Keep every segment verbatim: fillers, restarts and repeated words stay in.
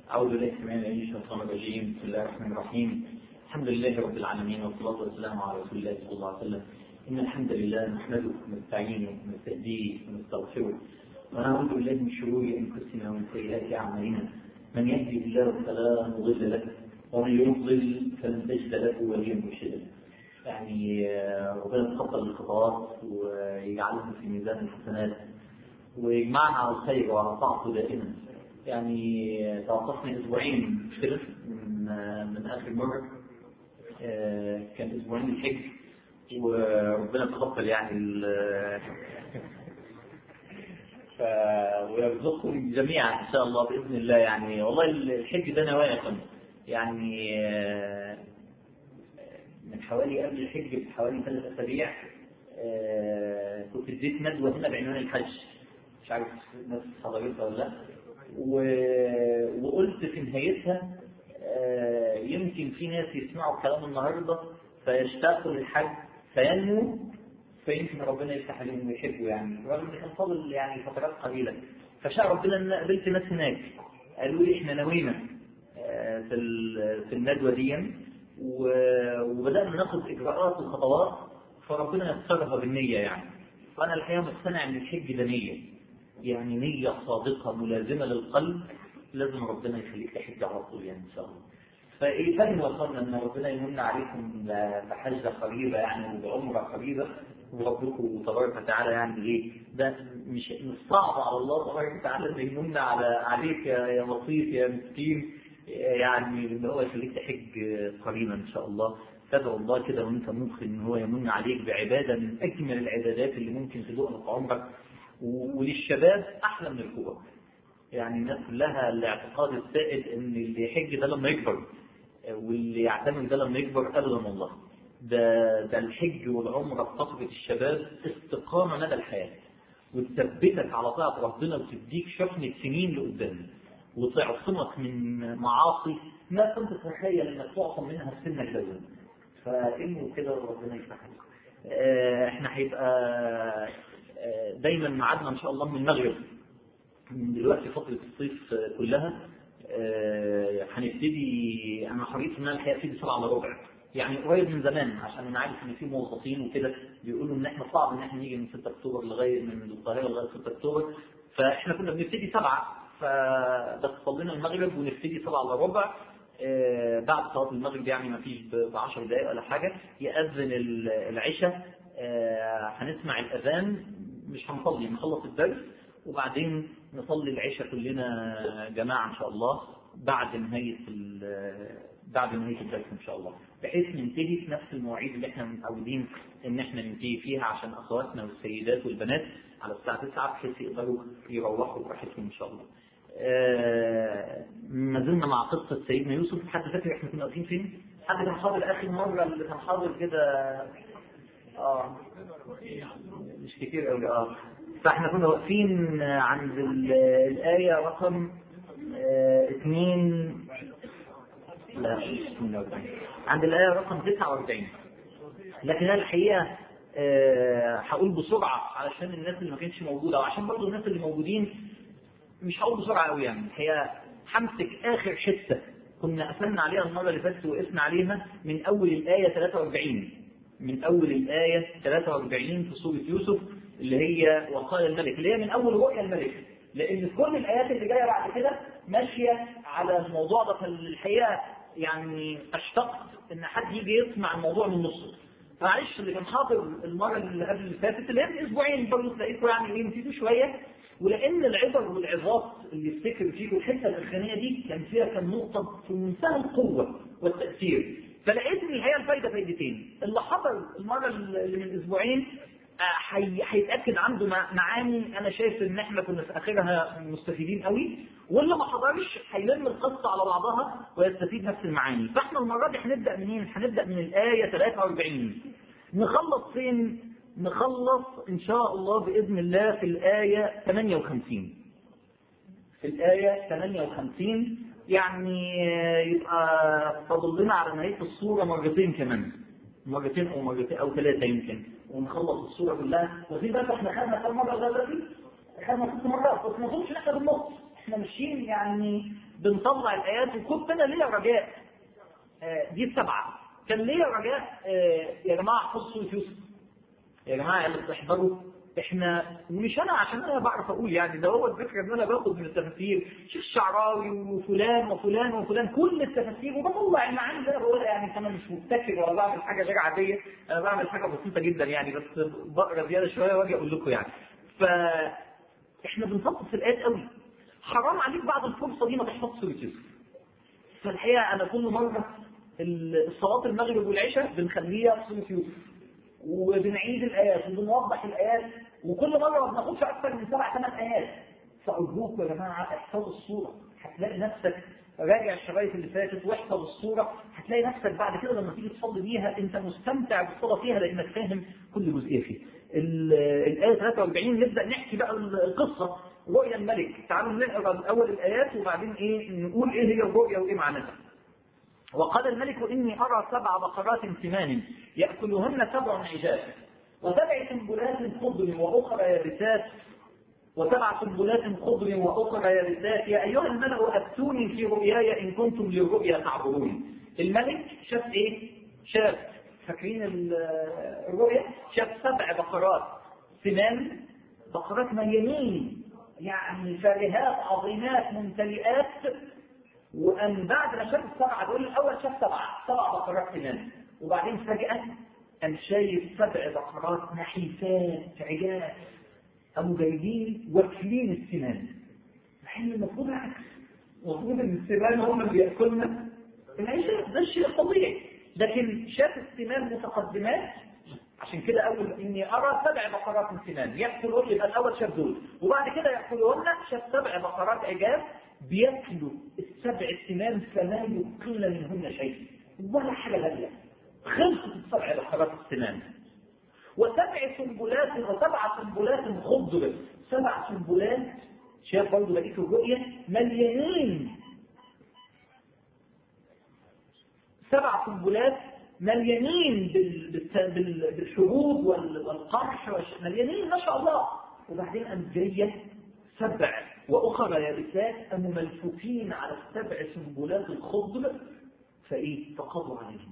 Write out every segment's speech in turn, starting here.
أعوذ بالله السميع العليم من الشيطان الرجيم. بسم الله الرحمن الرحيم. الحمد لله رب العالمين والصلاة والسلام على رسول الله صلى الله عليه وسلم. إن الحمد لله نحمده ونستعينه ونستهديه ونستغفره ونعوذ بالله من شرور أنفسنا ومن سيئات أعمالنا. من يهدي الله فلا مضل له ومن يضلل فلن تجد له وليا مرشدا. يعني ربنا يتقبل الخطوات ويجعلهم في ميزان الحسنات ويجمعنا على الخير وعلى طاعته دائما. يعني توقفنا اسبوعين مشكلة من من اخر مرة، كان اسبوعين الحج وربنا يتقبل يعني ف ويرزقكم جميعا ان شاء الله باذن الله. يعني والله الحج ده نوايا يعني من حوالي قبل الحج بحوالي ثلاث اسابيع كنت اديت ندوه هنا بعنوان الحج، مش عارف الناس حضرتها ولا لا، وقلت في نهايتها يمكن في ناس يسمعوا كلام النهارده فيشتاقوا للحج فينموا، فيمكن ربنا يفتح عليهم ويحبوا. يعني رغم ان كان فاضل يعني فترات قليله، فشاء ربنا ان قابلت ناس هناك قالوا لي احنا نوينا في في الندوه دي وبدانا ناخد اجراءات وخطوات، فربنا يسرها بالنيه. يعني فانا الحقيقه مقتنع ان الحج ده نيه، يعني نيه صادقه ملازمه للقلب، لازم ربنا يخليك تحج على طول يعني ان شاء الله. فايه فين وصلنا ان ربنا يمن عليكم بحجه قريبه يعني وبعمره قريبه، وربكم تبارك وتعالى يعني ايه ده مش مش صعب على الله تبارك وتعالى انه يمن على عليك يا بسيط يا مسكين، يعني ان هو يخليك تحج قريبا ان شاء الله. تدعو الله كده وانت موقن ان هو يمن عليك بعباده من اجمل العبادات اللي ممكن تدوقها في عمرك. وللشباب احلى من الكبار، يعني الناس كلها الاعتقاد السائد ان اللي يحج ده لما يكبر واللي يعتمد ده لما يكبر. ابدا والله، ده ده الحج والعمره في فتره الشباب استقامه مدى الحياه، وتثبتك على طاعه ربنا وتديك شحنه سنين لقدام وتعصمك من معاصي ما كنت تتخيل انك تعصم منها في سنك دوت. فانه كده ربنا يفتح عليك. احنا هيبقى دايما ميعادنا ان شاء الله من المغرب من دلوقتي فتره الصيف كلها. هنبتدي انا حريص ان انا الحقيقه ابتدي سبعة الا ربع، يعني قريب من زمان، عشان انا عارف ان في موظفين وكده بيقولوا ان احنا صعب ان احنا نيجي من ستة اكتوبر لغايه من القاهره لغايه ستة اكتوبر، فاحنا كنا بنبتدي سبعة، فبس صلينا المغرب ونبتدي سبعة الا ربع. آه بعد صلاه المغرب يعني ما فيش ب عشر دقائق ولا حاجه يأذن العشاء. آه هنسمع الاذان، مش هنصلي، نخلص الدرس وبعدين نصلي العشاء كلنا جماعه ان شاء الله بعد نهايه بعد نهايه الدرس ان شاء الله، بحيث ننتهي في نفس المواعيد اللي احنا متعودين ان احنا ننتهي فيها، عشان اخواتنا والسيدات والبنات على الساعه تسعة بحيث يقدروا يروحوا براحتهم ان شاء الله. آه ما زلنا مع قصه سيدنا يوسف. حد فاكر احنا كنا واقفين فين؟ حد كان حاضر اخر مره اللي كان حاضر كده؟ اه مش كتير قوي. اه فاحنا كنا واقفين عند الايه رقم اه اثنين لا اثنين واربعين، عند الايه رقم تسعة واربعين. لكن انا الحقيقه أه هقول بسرعه علشان الناس اللي ما كانتش موجوده، وعشان برضه الناس اللي موجودين مش هقول بسرعه قوي. يعني الحقيقه همسك اخر حته كنا قفلنا عليها المره اللي فاتت وقفنا عليها من اول الايه ثلاثة واربعين، من اول الايه ثلاثة واربعين في سوره يوسف اللي هي وقال الملك، اللي هي من اول رؤيا الملك، لان كل الايات اللي جايه بعد كده ماشيه على الموضوع ده. فالحقيقه يعني اشتقت ان حد يجي يسمع الموضوع من نصه. معلش اللي كان حاضر المره اللي قبل اللي فاتت اللي هي من اسبوعين برضه تلاقيكم يعني ايه نسيتوا شويه، ولان العبر والعظات اللي يفتكر فيكم الحته الاخرانيه دي كان فيها كان نقطه في منتهى القوه والتاثير. فلقيت ان الحقيقه الفايده فايدتين. اللي حضر المره اللي من اسبوعين هيتاكد عنده معاني انا شايف ان احنا كنا في اخرها مستفيدين قوي، واللي ما حضرش هيلم القصه على بعضها ويستفيد نفس المعاني. فاحنا المره دي هنبدا منين؟ هنبدا من الايه ثلاثة واربعين. نخلص فين؟ نخلص ان شاء الله باذن الله في الايه ثمانية وخمسين. في الايه ثمانية وخمسين يعني يبقى فاضل لنا على نهايه الصوره مرتين كمان، مرتين او مرتين او ثلاثه يمكن، ونخلص الصوره كلها. وفي بقى احنا خدنا كم مره دلوقتي؟ خدنا ست مرات، بس ما اظنش ان احنا بالنص، احنا ماشيين يعني بنطلع الايات. وكنت انا ليا رجاء آه دي السبعه، كان ليا رجاء آه يا جماعه احفظوا سوره يوسف يا جماعه اللي بتحضروا. احنا مش انا عشان انا بعرف اقول يعني، ده هو الفكره ان انا باخد من التفاسير شيخ الشعراوي وفلان وفلان وفلان كل التفاسير وبطلع المعاني اللي انا بقولها. يعني انا مش مبتكر ولا بعمل حاجه غير عاديه، انا بعمل حاجه بسيطه جدا يعني، بس بقرا زياده شويه واجي اقول لكم يعني. ف احنا بنفصل في الايات قوي، حرام عليك بعد الفرصه دي ما تحفظش سوره يوسف. فالحقيقه انا كل مره الصلاه المغرب والعشاء بنخليها سوره يوسف وبنعيد الايات وبنوضح الايات، وكل مره ما بناخدش اكثر من سبع ثمان ايات. فارجوكم يا جماعه احفظوا الصوره، هتلاقي نفسك راجع الشرايط اللي فاتت واحفظ الصوره، هتلاقي نفسك بعد كده لما تيجي تصلي بيها انت مستمتع بالصلاه فيها لانك فاهم كل جزئيه فيها. الايه ثلاثة وأربعين نبدا نحكي بقى القصه رؤيا الملك. تعالوا نقرا اول الايات وبعدين ايه نقول ايه هي الرؤيا وايه معناها. وقال الملك إني أرى سبع بقرات سمان يأكلهن سبع عجاف وسبع سنبلات خضر وأخرى يابسات وسبع سنبلات خضر وأخرى يابسات يا أيها الملأ أفتوني في رؤياي إن كنتم للرؤيا تعبرون. الملك شاف إيه؟ شاف فاكرين الرؤيا؟ شاف سبع بقرات سمان، بقرات مليانين يعني فارهات عظيمات ممتلئات. وأن بعد ما شاف السبعة دول الأول شاف سبعة سبع بقرات سمان، وبعدين فجأة أن شايف سبع بقرات نحيفات عجاف قاموا جايبين واكلين السمان. الحين المفروض العكس، المفروض ان السمان هم اللي بياكلنا العجاف، ده الشيء الطبيعي. لكن شاف السمان متقدمات، عشان كده أول إني أرى سبع بقرات سمان يأكلون، يبقى الأول شاف دول وبعد كده يأكلون شاف سبع بقرات عجاف بياكلوا السبع السمان فلا يقل منهن شيء ولا حاجه غاليه. خلصت السبع بقرات السمان. وسبع سنبلات وسبع سنبلات خضر، سبع سنبلات شاف برضه بقيه الرؤيه مليانين، سبع سنبلات مليانين بالحبوب والقرح مليانين ما شاء الله. وبعدين قام جايه سبع واخرى يابسات قاموا ملفوفين على السبع سنبلات الخضر فايه فقضوا عليهم.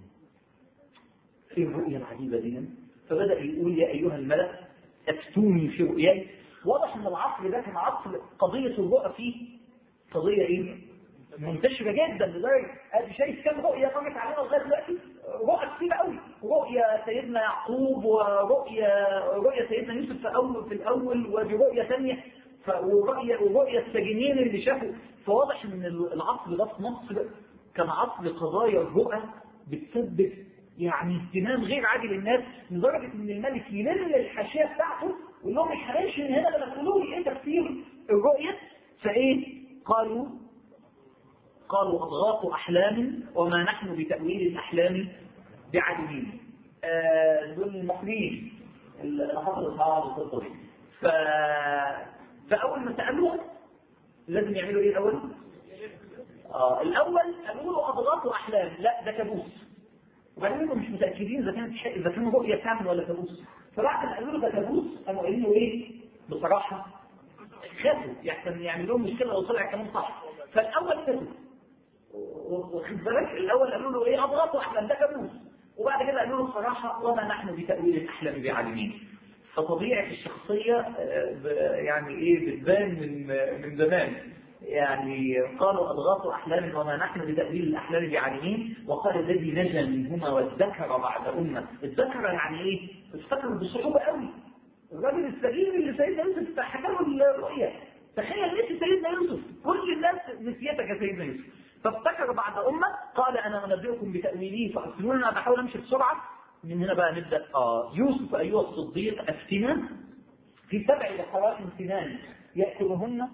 ايه الرؤيا العجيبه دي؟ فبدا يقول يا ايها الملأ افتوني في رؤياي. واضح ان العصر ده كان عصر قضيه الرؤى فيه قضيه ايه؟ منتشره جدا لدرجه ادي شايف كم رؤيه قامت علينا لغايه دلوقتي، رؤى كتير قوي، رؤيا سيدنا يعقوب ورؤيا رؤيا سيدنا يوسف في اول في الاول ودي رؤيا ثانيه ورؤيا ورؤيا السجينين اللي شافوا. فواضح ان العصر ده في مصر كان عصر قضايا الرؤى بتسبب يعني اهتمام غير عادي للناس، لدرجه ان الملك يلم الحاشيه بتاعته ويقول لهم مش هنمشي من هنا لما تقولوا لي ايه تفسير الرؤيه. فايه قالوا قالوا اضغاث احلام وما نحن بتاويل الاحلام بعالمين. آه دول المصريين اللي حصلت معاهم القصه دي. ف فاول ما سالوهم لازم يعملوا ايه الاول؟ اه الاول قالوا له اضغاث احلام، لا ده كابوس. وبعدين مش متاكدين اذا كانت اذا كان رؤيه فعلا ولا كابوس. فبعد ما قالوا له ده كابوس قاموا قايلين له ايه؟ بصراحه خافوا يعني يعمل لهم مشكله لو طلع كمان صح. فالاول خافوا واخد بالك، الاول قالوا له ايه؟ اضغاث احلام ده كابوس، وبعد كده قالوا له بصراحه وما نحن بتاويل الاحلام بعالمين. فطبيعه الشخصيه يعني ايه بتبان من من زمان. يعني قالوا اضغاث احلام وما نحن بتاويل الاحلام بعالمين. وقال الذي نجا منهما وادكر بعد امه. الذكر يعني ايه؟ افتكر بصعوبه قوي. الراجل السليم اللي سيدنا يوسف حكى له الرؤيا، تخيل نسي سيدنا يوسف، كل الناس نسيتك يا سيدنا يوسف. فافتكر بعد امه قال انا انبئكم بتاويله فارسلوني. انا بحاول امشي بسرعه. من هنا بقى نبدا. اه يوسف ايها الصديق افتنا في سبع بقرات سمان ياكلهن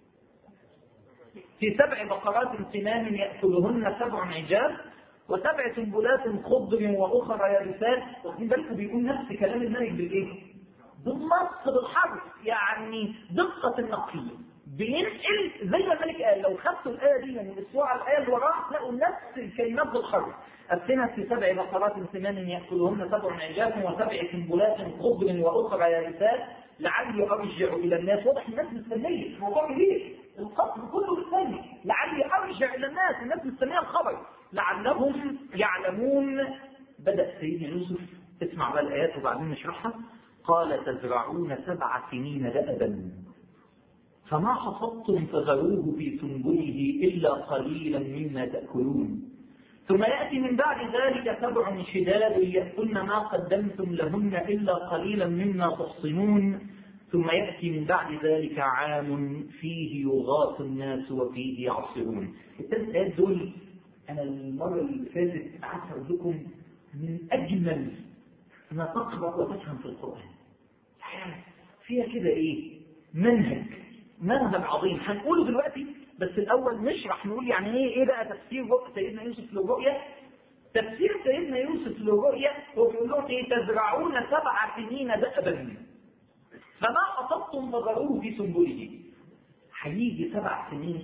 في سبع بقرات سمان ياكلهن سبع عجاف وسبع سنبلات خضر واخرى يابسات. واخدين بالكم بيقول نفس كلام الملك بالايه؟ بالنص بالحرف، يعني دقه النقل بينقل زي ما الملك قال. لو خدتوا الايه دي من الاسبوع على الايه اللي وراها تلاقوا نفس الكلمات بالحرف. افتنا في سبع بقرات سمان ياكلهن سبع عجاف وسبع سنبلات خضر واخرى يابسات لعلي ارجع الى الناس. واضح الناس مستنيه، الموضوع كبير. القصر كله الثاني لعلي ارجع الى الناس، الناس مستمعه الخبر لعلهم يعلمون. بدا سيدنا يوسف، اسمع بقى الايات وبعدين نشرحها. قال تزرعون سبع سنين دأبا فما حصدتم فذروه في سنبله الا قليلا مما تاكلون ثم ياتي من بعد ذلك سبع شداد ياكلن ما قدمتم لهن الا قليلا مما تحصنون ثم ياتي من بعد ذلك عام فيه يغاث الناس وفيه يعصرون. الثلاث ايات دول انا المره اللي فاتت قعدت اقول لكم من اجمل ما تقرا وتفهم في القران. فيها كده ايه؟ منهج منهج عظيم هنقوله دلوقتي، بس الاول نشرح نقول يعني ايه ايه بقى تفسير سيدنا يوسف للرؤيا. تفسير سيدنا يوسف للرؤيا هو بيقول لهم ايه؟ تزرعون سبع سنين دأبا فما حصدتم فذروه في سنبله. هيجي سبع سنين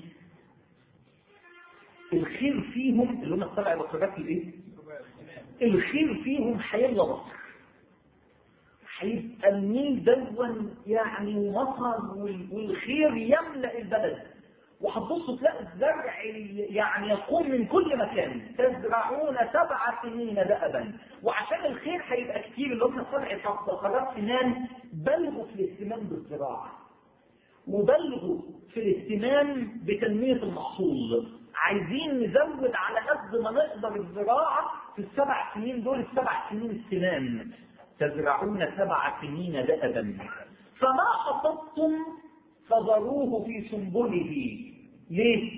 الخير فيهم اللي هم السبع بقرات الايه؟ الخير فيهم هيبقى مصر، هيبقى النيل دون يعني مطر والخير يملأ البلد، وهتبصوا تلاقوا الزرع يعني يقوم من كل مكان. تزرعون سبع سنين دأبا، وعشان الخير هيبقى كتير اللي هم سبع بقرات سنان بلغوا في الاهتمام بالزراعه وبلغوا في الاهتمام بتنميه المحصول. عايزين نزود على قد ما نقدر الزراعه في السبع سنين دول، السبع سنين السنان. تزرعون سبع سنين دأبا فما حصدتم فذروه في سنبله. ليه؟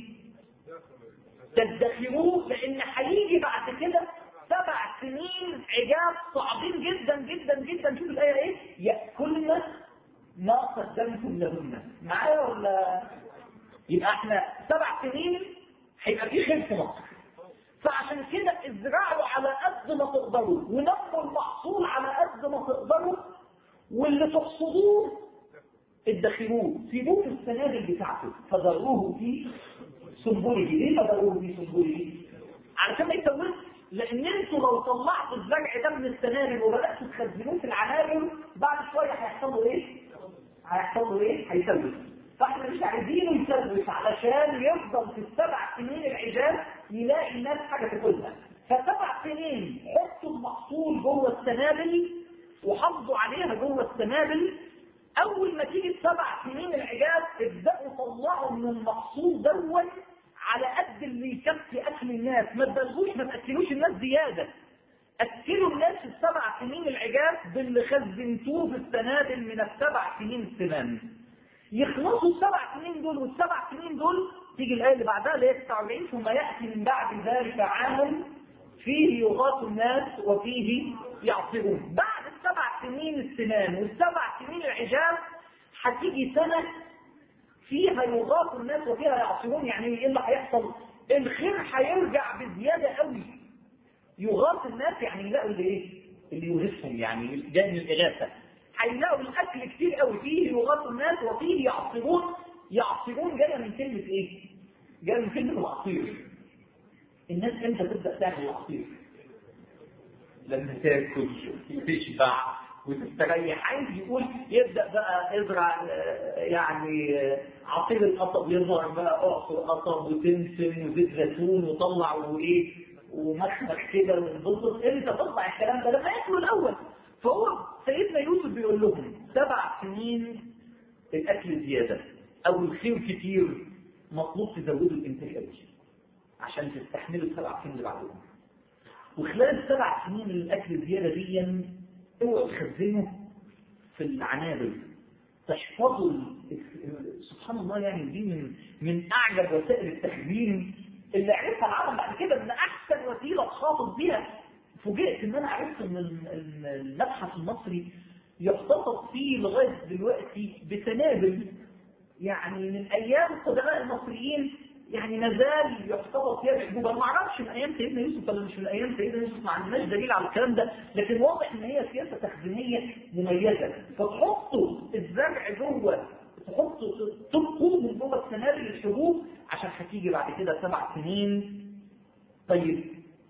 تدخروه لان هيجي بعد كده سبع سنين عجاب صعبين جدا جدا جدا. شوف الايه ايه؟ ياكلن ما قدمتم لهن. معايا ولا؟ يبقى احنا سبع سنين هيبقى في خير في مصر، فعشان كده ازرعوا على قد ما تقدروا ونموا المحصول على قد ما تقدروا، واللي تحصدوه ادخروه سيبوه في السنابل بتاعته فذروه في سنبله. ليه فذروه في سنبله؟ علشان ما يتوهش، لان انتوا لو طلعتوا الزرع ده من السنابل وبداتوا تخزنوه في العنابر بعد شويه هيحصل له ايه؟ هيحصل له ايه؟ هيتوه. فاحنا مش عايزينه يتوه علشان يفضل في السبع سنين العجاب يلاقي الناس حاجه تاكلها. فسبع سنين حطوا المحصول جوه السنابل وحافظوا عليها جوه السنابل. اول ما تيجي السبع سنين العجاب ابداوا طلعوا من المحصول دون على قد اللي يكفي اكل الناس. ما تبالغوش، ما تاكلوش الناس زياده، اكلوا الناس في السبع سنين العجاب باللي خزنتوه في السنابل من السبع سنين السمان. يخلصوا السبع سنين دول والسبع سنين دول تيجي الايه اللي بعدها اللي هي تسعة وأربعين ثم ياتي من بعد ذلك عام فيه يغاث الناس وفيه يعصرون. بعد السبع سنين السنان والسبع سنين العجاب هتيجي سنه فيها يغاث الناس وفيها يعصرون. يعني ايه اللي هيحصل؟ الخير هيرجع بزياده قوي. يغاث الناس يعني يلاقوا اللي ايه؟ اللي يغيثهم، يعني جاي من الاغاثه. هيلاقوا الاكل كتير قوي. فيه يغاث الناس وفيه يعصرون. يعصرون جايه من كلمه ايه؟ جايه من كلمه العصير. الناس امتى تبدا تعمل العصير؟ لما تاكل وتشبع وتستريح. عايز يقول يبدا بقى ازرع يعني عصير القصب يظهر بقى، اعصر قصب وتمسم وزيت زيتون وطلع وايه ومخمخ كده وانبسط. انت تطلع الكلام ده لما ياكلوا الاول. فهو سيدنا يوسف بيقول لهم سبع سنين الاكل زياده او الخير كتير، مطلوب تزودوا الانتاج قوي عشان تستحملوا السبع سنين اللي بعدهم. وخلال السبع سنين الاكل زياده دي اوعوا تخزنوا في العنابر، تحفظوا. سبحان الله، يعني دي من من اعجب وسائل التخزين اللي عرفها العالم بعد كده، ان احسن وسيله تحافظ بيها. فوجئت ان انا عرفت ان المتحف المصري يحتفظ فيه لغايه دلوقتي بسنابل يعني من ايام القدماء المصريين، يعني ما زال يحتفظ فيها بحبوب. انا ما اعرفش من ايام سيدنا يوسف ولا مش من ايام سيدنا يوسف، ما عندناش دليل على الكلام ده، لكن واضح ان هي سياسه تخزينيه مميزه. فتحطوا الزرع جوه، تحطوا تبقوا من جوه السنابل الحبوب عشان هتيجي بعد كده سبع سنين. طيب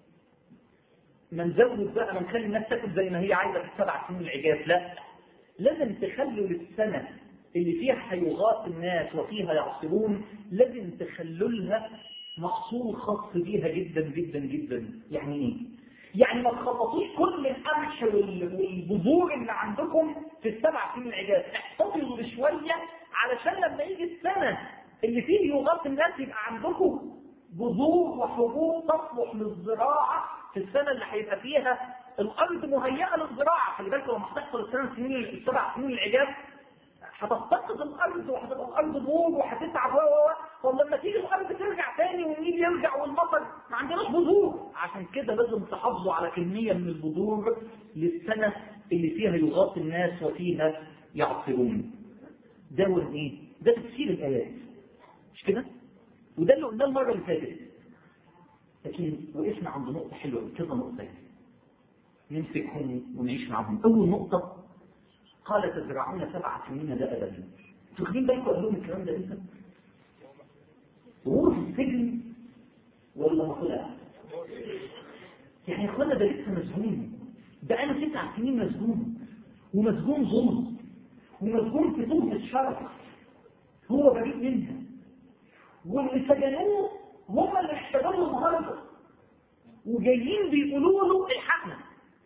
ما نزود بقى، ما نخلي الناس تاكل زي ما هي عايزه في السبع سنين العجاف، لا، لازم تخلوا للسنه اللي فيها هيغاث الناس وفيها يعصرون لازم تخللها محصول خاص بيها جدا جدا جدا. يعني ايه؟ يعني ما تخلطوش كل القمح والبذور اللي عندكم في السبع سنين العجاز، احتفظوا بشويه علشان لما يجي السنه اللي فيه يغاث الناس يبقى عندكم بذور وحبوب تصلح للزراعه في السنه اللي هيبقى فيها الارض مهيئه للزراعه. خلي بالكم لما هتحصل السنه السنين السبع سنين العجاز هتفتقد الارض وهتبقى الارض نور وهتتعب و و ولما تيجي الارض ترجع تاني والنيل يرجع والمطر ما عندناش بذور. عشان كده لازم تحافظوا على كميه من البذور للسنه اللي فيها يغاث الناس وفيها يعصرون. ده هو ايه؟ ده تفسير الايات مش كده؟ وده اللي قلناه المره اللي فاتت. لكن وقفنا عند نقطه حلوه كذا نقطه نمسكهم ونعيش معهم. اول نقطه قال تزرعون سبع سنين دأبا. تاخدين بالكم قال لهم الكلام ده امتى؟ وهو في السجن ولا ما طلع؟ يعني يا اخوانا ده لسه مسجون، ده انا تسع سنين مسجون ومسجون ظلم ومسجون في تهمة الشرف هو بريء منها، واللي سجنوه هم اللي اشتغلوا النهارده وجايين بيقولوا له الحقنا.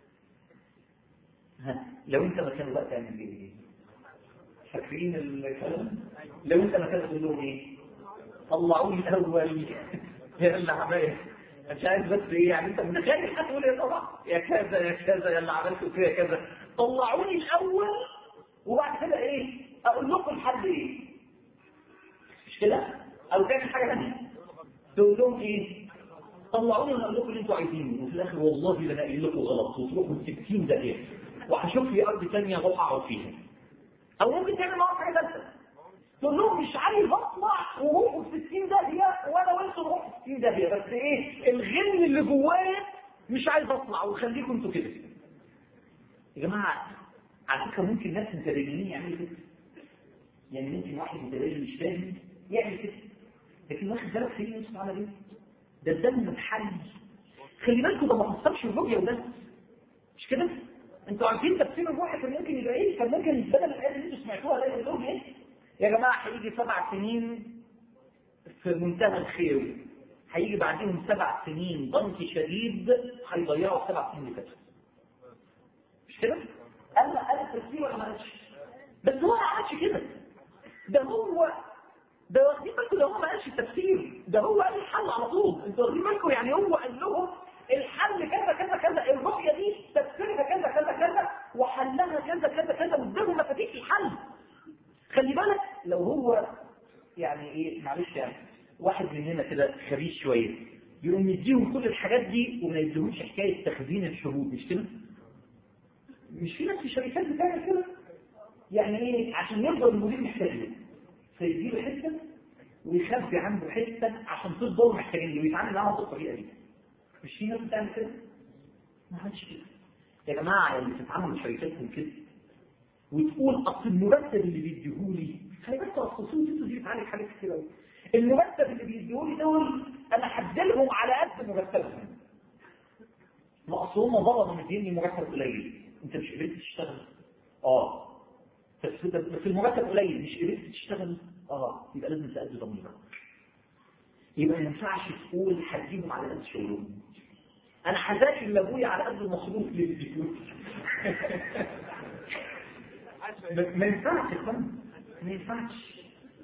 ها لو انت مكانه بقى تعمل ايه؟ فاكرين الكلام؟ لو انت مكانه تقول لهم ايه؟ طلعوني الاول يا اللي عملت مش عايز بس ايه يعني انت متخيل هتقول ايه طبعا يا كذا يا كذا يا اللي عملته فيا كذا، طلعوني الاول وبعد كده ايه؟ اقول لكم الحل ايه؟ مش كده؟ او تعمل حاجه ثانيه تقول لهم ايه؟ طلعوني وانا اقول لكم اللي انتوا عايزينه وفي الاخر والله لا قايل لكم غلط وتروحوا ستين دقيقه وهشوف لي ارض ثانيه اروح اقعد فيها. او ممكن تعمل معاهم حاجه ثالثه تقول لهم مش عايز اطلع وروحوا في ستين داهيه وانا وانتوا نروح في ستين داهيه، بس ايه الغل اللي جوايا مش عايز اطلع وخليكم انتوا كده. يا جماعه على فكره ممكن ناس متدينين يعملوا كده، يعني ممكن واحد متدين مش فاهم يعمل كده، لكن واحد ثلاث سنين يصبح على ايه؟ ده الدم الحي. خلي بالكم ده ما حصلش الرؤيه وده مش كده؟ انتوا عارفين تفسير الروح كان ممكن يبقى ايه؟ كان ممكن بدل الايه اللي انتوا سمعتوها ده يقول ايه؟ يا جماعه هيجي سبع سنين في منتهى الخير، هيجي بعدهم سبع سنين ضنك شديد هيضيعوا السبع سنين اللي فاتوا. مش كده؟ قال قال التفسير ولا ما قالش؟ بس هو ما عملش كده. ده هو ده واخدين بالكم ده هو ما قالش التفسير، ده هو قال الحل على طول. انتوا واخدين بالكم يعني هو قال لهم الحل كذا كذا كذا، الرؤيه دي تفسيرها كذا كذا كذا وحلها كذا كذا كذا واداهم مفاتيح الحل. خلي بالك لو هو يعني ايه معلش يعني واحد مننا كده خبيث شويه يقوم يديهم كل الحاجات دي وما يديهمش حكايه تخزين الحبوب، مش كده؟ مش في ناس في الشركات بتعمل كده؟ يعني ايه؟ عشان يفضل المدير محتاجه فيديله حته ويخبي عنده حته عشان تفضل محتاجين ويتعامل معاهم بالطريقه دي. مش في ناس بتعمل كده؟ ما حدش كده. يا جماعه اللي بتتعاملوا مع شركاتكم كده وتقول اصل المرتب اللي بيديهولي، خلي بالك اصل الصوت دي بتعالج حاجات كتير قوي. المرتب اللي بيديهولي دول انا هديلهم على قد مرتبهم. ما اصل هم ظلموا مديني مرتب قليل، انت مش قدرت تشتغل. اه بس بس المرتب قليل مش قدرت تشتغل. اه يبقى لازم تأدي ضميرك. يبقى ما ينفعش تقول هديهم على قد شغلهم. انا هذاكر لابويا على قد المصروف اللي بيديهولي. ما ينفعش يا فندم، ما ينفعش.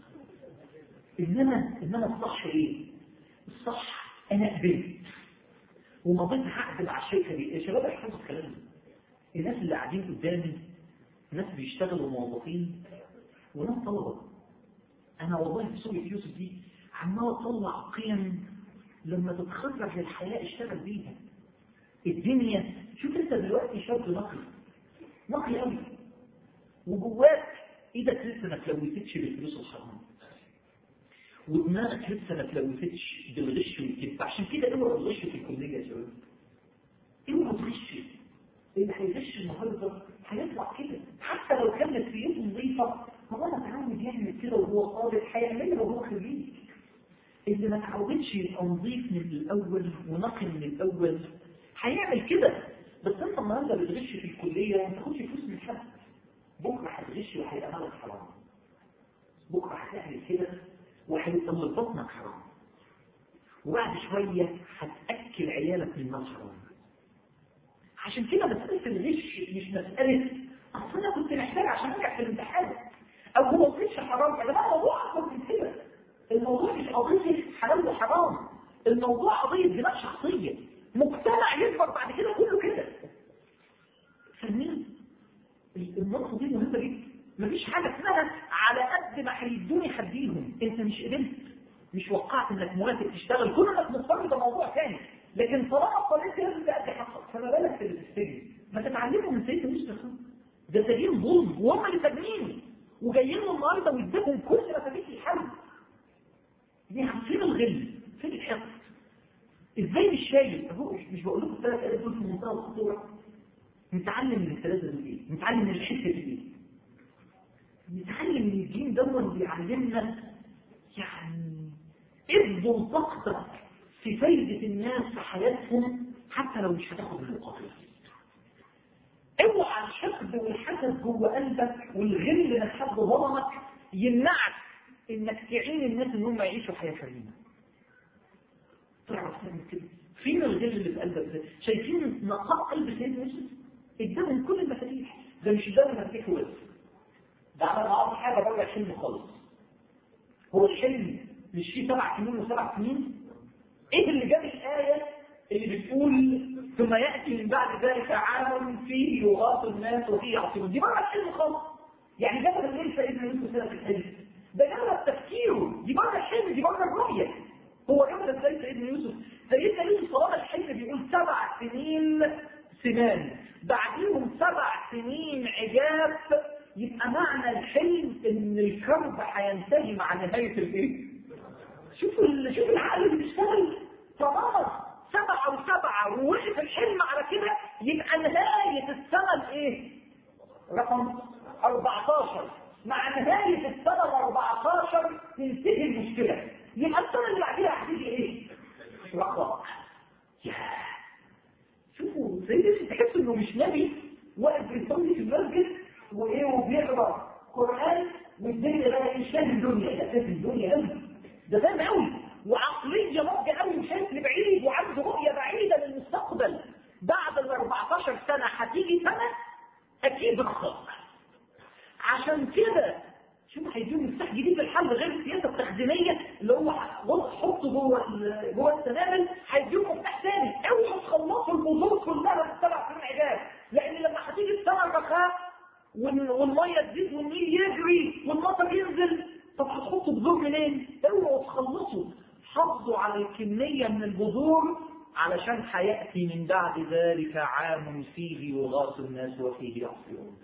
انما انما الصح ايه؟ الصح انا قبلت ومضيت عقد مع الشركه دي. يا شباب احفظوا الكلام ده. الناس اللي قاعدين قدامي ناس بيشتغلوا موظفين وناس طلبه. انا والله في سورة يوسف دي عمال اطلع قيم لما تتخرج للحياه اشتغل بيها. الدنيا شوف انت دلوقتي شاب نقي نقي قوي وجواك ايدك لسه ما تلوثتش بالفلوس الحرام ودماغك لسه ما تلوثتش بالغش والكذب. عشان كده اوعوا تغشوا في الكليه يا شباب. اوعوا تغشوا. اللي هيغش النهارده هيطلع كده حتى لو كان نفسيته نظيفه. هو انا متعود يعمل كده وهو صادق هيعملها وهو خريج. اللي ما تعودش يبقى نظيف من الاول ونقي من الاول هيعمل كده. بس انت النهارده بتغش في الكليه وما تاخدش فلوس من حد، بكره هتغش وهيبقى مالك حرام. بكره هتعمل كده وهيبقى من بطنك حرام، وبعد شويه هتاكل عيالك من نار حرام. عشان كده مساله الغش مش مساله اصل انا كنت محتاج عشان انجح في الامتحان او هو الغش حرام. يا جماعه الموضوع اكبر من كده. الموضوع مش قضيه حلال وحرام، الموضوع قضيه بناء شخصيه. مجتمع يكبر بعد كده كله كده. فاهمين؟ النقطه دي مهمه جدا. مفيش حاجه اسمها على قد ما هيدوني هديهم. انت مش قبلت، مش وقعت انك موافق تشتغل، كل انك مضطر ده موضوع ثاني، لكن طالما اضطريت لازم تأدي حقك. فما بالك في السجن؟ ما تتعلموا من سيدنا يوسف، ده سجين ظلم وهم اللي ساجنين وجايين له النهارده ويديهم كل مفاتيح الحل. دي فين الغل؟ فين الحقد؟ ازاي مش شايف؟ اهو مش بقول لكم الثلاث آلاف دول في منتهى الخطوره. نتعلم من الثلاثه دول ايه؟ نتعلم من الحته دي ايه؟ نتعلم من الدين ده بيعلمنا يعني ابذل طاقتك في فايده الناس في حياتهم حتى لو مش هتاخد المقابل. اوعى الحقد والحسد جوه قلبك والغل من حد ظلمك يمنعك انك تعين الناس ان هم يعيشوا حياه كريمه. تعرف تعمل كده؟ فين الغل اللي في قلبك ده؟ شايفين نقاء قلب سيدنا يوسف؟ اداهم كل المفاتيح. ده مش اداهم مفاتيح بس، ده عمل معاهم حاجه بره الحلم خالص. هو الحلم مش فيه سبع سنين وسبع سنين؟ ايه اللي جاب الايه اللي بتقول ثم ياتي من بعد ذلك عام فيه يغاث الناس وفيه يعصرون؟ دي بره الحلم خالص. يعني جابها منين سيدنا يوسف سنه في الحلم؟ ده جابها بتفكيره، دي بره الحلم، دي بره الرؤيه. هو جابها ازاي سيدنا يوسف؟ سيدنا يوسف طالما الحلم بيقول سبع سنين سمان بعديهم سبع سنين عجاف، يبقى معنى الحلم ان الكرب هينتهي مع نهايه الايه؟ شوفوا شوفوا العقل اللي بيشتغل. طالما سبعه وسبعه ووقف الحلم على كده يبقى نهايه السنه الايه؟ رقم أربعتاشر. مع نهايه السنه أربعتاشر تنتهي المشكله. يبقى السنه اللي بعديها هتيجي ايه؟ رقم. ياه، شوفوا سيدنا تحس انه مش نبي واقف بيصلي في المسجد وايه وبيقرا قران والدنيا بقى مش فاهم الدنيا، ده فاهم الدنيا قوي، ده فاهم قوي وعقليه ناضجه قوي وشايف لبعيد وعنده رؤيه بعيده للمستقبل. بعد ال أربعتاشر سنه هتيجي سنه اكيد الخطر. عشان كده شوف هيجيب مفتاح جديد للحل غير السياسه التخزينيه اللي هو حطه جوه جوه السنابل. هيجيب مفتاح ثاني، اوعوا تخلصوا البذور كلها في السبع سنين عجاز، لان لما هتيجي السنه الرخاء والميه تزيد والنيل يجري والمطر ينزل، طب هتحطوا بذور منين؟ اوعوا تخلصوا، حافظوا على الكميه من البذور علشان هياتي من بعد ذلك عام فيه يغاث الناس وفيه يعصرون.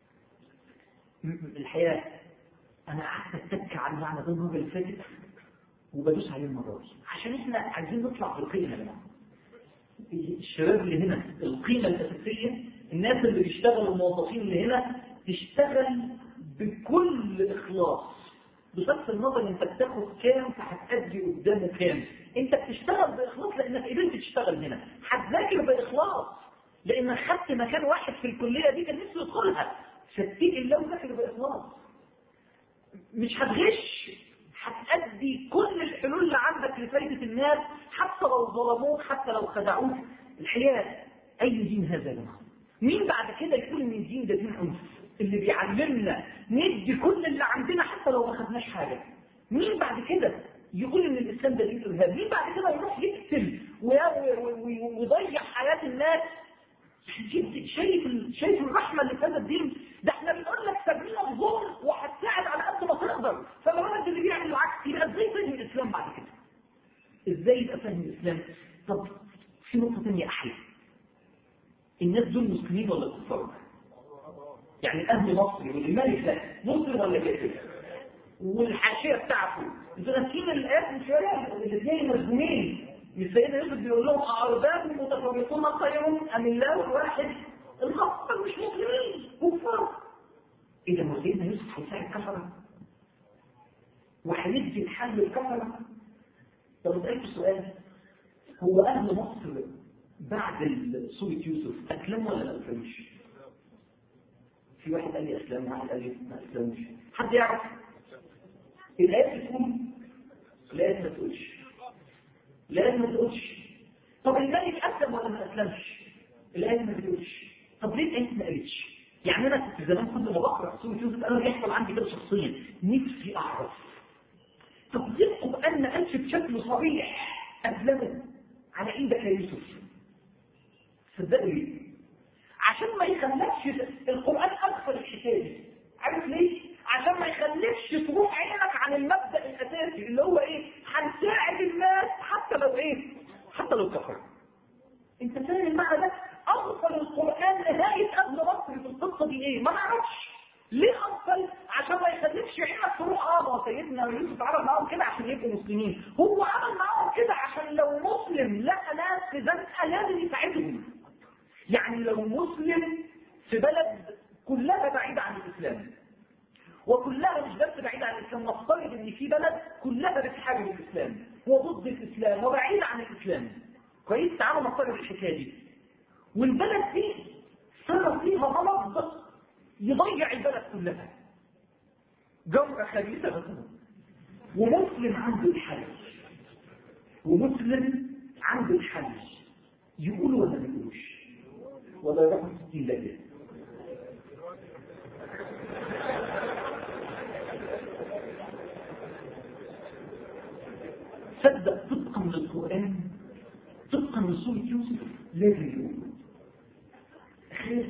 الحياه انا قعدت اتك على المعنى ده المره اللي فاتت وبدوس عليه المره دي عشان احنا عايزين نطلع بالقيمه يا جماعه. الشباب اللي هنا القيمه الاساسيه، الناس اللي بيشتغلوا الموظفين اللي هنا تشتغل بكل اخلاص بصرف النظر انت بتاخد كام فهتأدي قدامه كام. انت بتشتغل باخلاص لانك قدرت تشتغل هنا، هتذاكر باخلاص لانك خدت مكان واحد في الكليه دي كان نفسه يدخلها، فتيجي الله وذاكر باخلاص. مش هتغش، هتأدي كل الحلول اللي عندك لفائدة الناس حتى لو ظلموك حتى لو خدعوك. الحياة أي دين هذا لنا؟ مين بعد كده يقول إن الدين ده دين عنف اللي بيعلمنا ندي كل اللي عندنا حتى لو ما خدناش حاجة؟ مين بعد كده يقول إن الإسلام ده دين إرهاب؟ مين بعد كده يروح يقتل ويضيع حياة الناس؟ شايف شايف الرحمه اللي في هذا الدين ده؟ احنا بنقول لك سبيل الظلم وهتساعد على قد ما تقدر، فلو انا اللي بيعمل العكس يبقى ازاي فاهم الاسلام بعد كده؟ ازاي يبقى فاهم الاسلام؟ طب في نقطه ثانيه احلى، الناس دول مسلمين ولا كفار؟ يعني اهل مصر والملك ده مسلم ولا كافر؟ والحاشيه بتاعته انتوا ناسيين الايات من شويه الاثنين مسلمين. سيدنا يوسف بيقول لهم أأرباب متفرقون خير أم الله الواحد الغفار؟ مش مسلمين كفار. إذا ما سيدنا يوسف هيساعد كفرة وهيدي الحل للكفرة؟ طب اسألك السؤال، هو أهل مصر بعد سورة يوسف أسلموا ولا ما أسلموش؟ في واحد قال لي أسلموا، واحد قال لي ما أسلموش. حد يعرف؟ الآيات بتقول الآيات ما تقولش الآيات ما تقولش طب الملك أسلم ولا ما أسلمش؟ الآيات ما بتقولش. طب ليه الآيات ما قالتش؟ يعني أنا كنت زمان كل ما بقرأ سورة يوسف أنا بيحصل عندي كده شخصيا نفسي أعرف طب ليه القرآن ما قالش بشكل صريح أسلموا على إيدك يا يوسف؟ صدقوا ليه؟ عشان ما يخلكش القرآن أغفل الحكاية دي. عارف ليه؟ عشان ما يخلكش تروح عينك عن المبدأ الأساسي اللي هو إيه؟ هنساعد الناس حتى لو إيه؟ حتى لو كفروا. أنت فاهم المعنى ده؟ أغفل القرآن نهاية أهل مصر في القصة دي إيه؟ ما نعرفش. ليه أغفل؟ عشان ما يخلكش عينك تروح آه سيدنا يوسف عمل معاهم كده عشان يبقوا مسلمين. هو عمل معاهم كده عشان لو مسلم لقى ناس في زنقة لازم يساعدهم. يعني لو مسلم في بلد كلها بعيدة عن الإسلام وكلها مش بس بعيدة عن الإسلام، نفترض إن في بلد كلها بتحارب الإسلام وضد الإسلام وبعيدة عن الإسلام. كويس؟ تعالوا نفترض الحكاية دي. والبلد دي صار فيها مرض يضيع البلد كلها. جمرة خبيثة مثلا ومسلم عنده الحل ومسلم عنده الحل يقولوا ولا ما يقولوش؟ ولا يروحوا ستين لجنة. صدق طبقا للقرآن طبقا لسورة يوسف لازم يقول خير.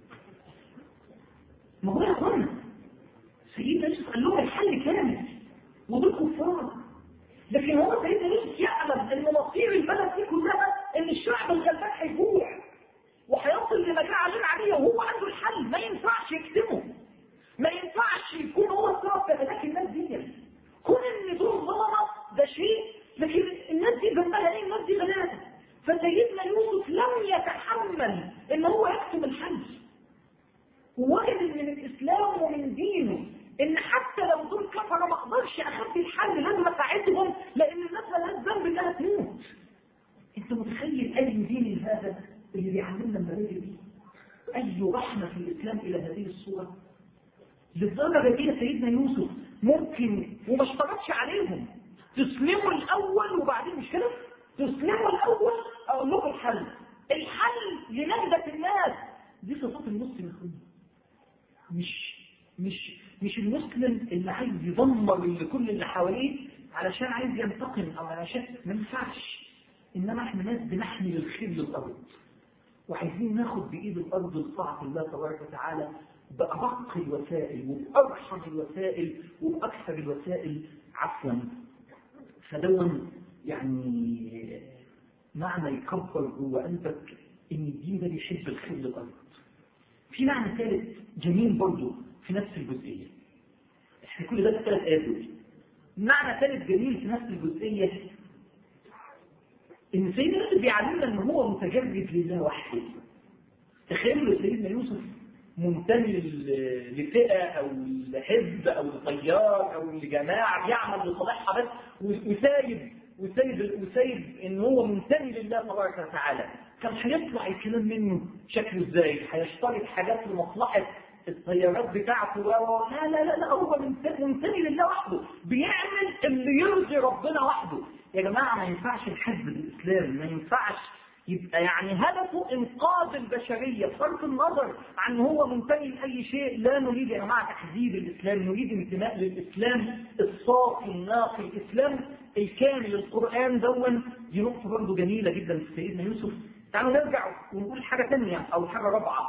ما هو يا اخوانا سيدنا يوسف قال لهم الحل كامل ودول كفار، لكن هو سيدنا يوسف يعلم ان مصير البلد دي كلها ان الشعب الغلبان هيجوع وهيصل لمجاعة غير عادية وهو عنده الحل. ما ينفعش يكتمه، ما ينفعش يكون هو السبب في هلاك الناس دي. كون ان دول ظلمة ده شيء، لكن الناس دي ذنبها ايه؟ الناس دي غلابة. فسيدنا يوسف لم يتحمل ان هو يكتم الحل، ووجد من الاسلام ومن دينه ان حتى لو دول كفروا ما اقدرش اخبي الحل، لازم اساعدهم لان الناس مالهاش ذنب انها تموت. انت متخيل اي دين هذا اللي بيعلمنا المبادئ دي؟ اي رحمه في الاسلام الى هذه الصوره؟ للدرجه دي سيدنا يوسف ممكن وما اشترطش عليهم تسلموا الاول وبعدين مش كده؟ تسلموا الاول اقول لكم الحل. الحل لنجدة الناس دي صفات المسلم يا مش مش مش المسلم اللي عايز يدمر لكل اللي حواليه علشان عايز ينتقم او علشان ما ينفعش. انما احنا ناس بنحمل الخير للارض وعايزين ناخد بايد الارض لطاعه الله تبارك وتعالى بأرق الوسائل وبأرحم الوسائل وبأكثر الوسائل عفوا. فدون يعني معنى يكبر جوه قلبك ان الدين ده بيحب الخير للارض. في معنى ثالث جميل برضه في نفس الجزئيه. احنا كل ده الثلاث ايات دول. معنى ثالث جميل في نفس الجزئيه ان سيدنا يوسف بيعلمنا ان هو متجرد لله وحده. تخيلوا سيدنا يوسف منتمي لفئه او لحزب او لتيار او لجماعه بيعمل لصالحها بس وسايب وسايب وسايب ان هو منتمي لله تبارك وتعالى. كان هيطلع الكلام منه شكله ازاي؟ هيشترط حاجات لمصلحه التيارات بتاعته. لا لا لا لا هو منتمي لله وحده، بيعمل اللي يرضي ربنا وحده. يا جماعه ما ينفعش الحزب الاسلامي، ما ينفعش يبقى يعني هدفه انقاذ البشريه بصرف النظر عن هو منتمي لاي شيء. لا نريد يا جماعه تحديد الاسلام، نريد انتماء للاسلام الصافي النقي، الاسلام الكامل. القران دون دي نقطه برضه جميله جدا في سيدنا يوسف. تعالوا نرجع ونقول حاجه ثانيه او حاجه رابعه.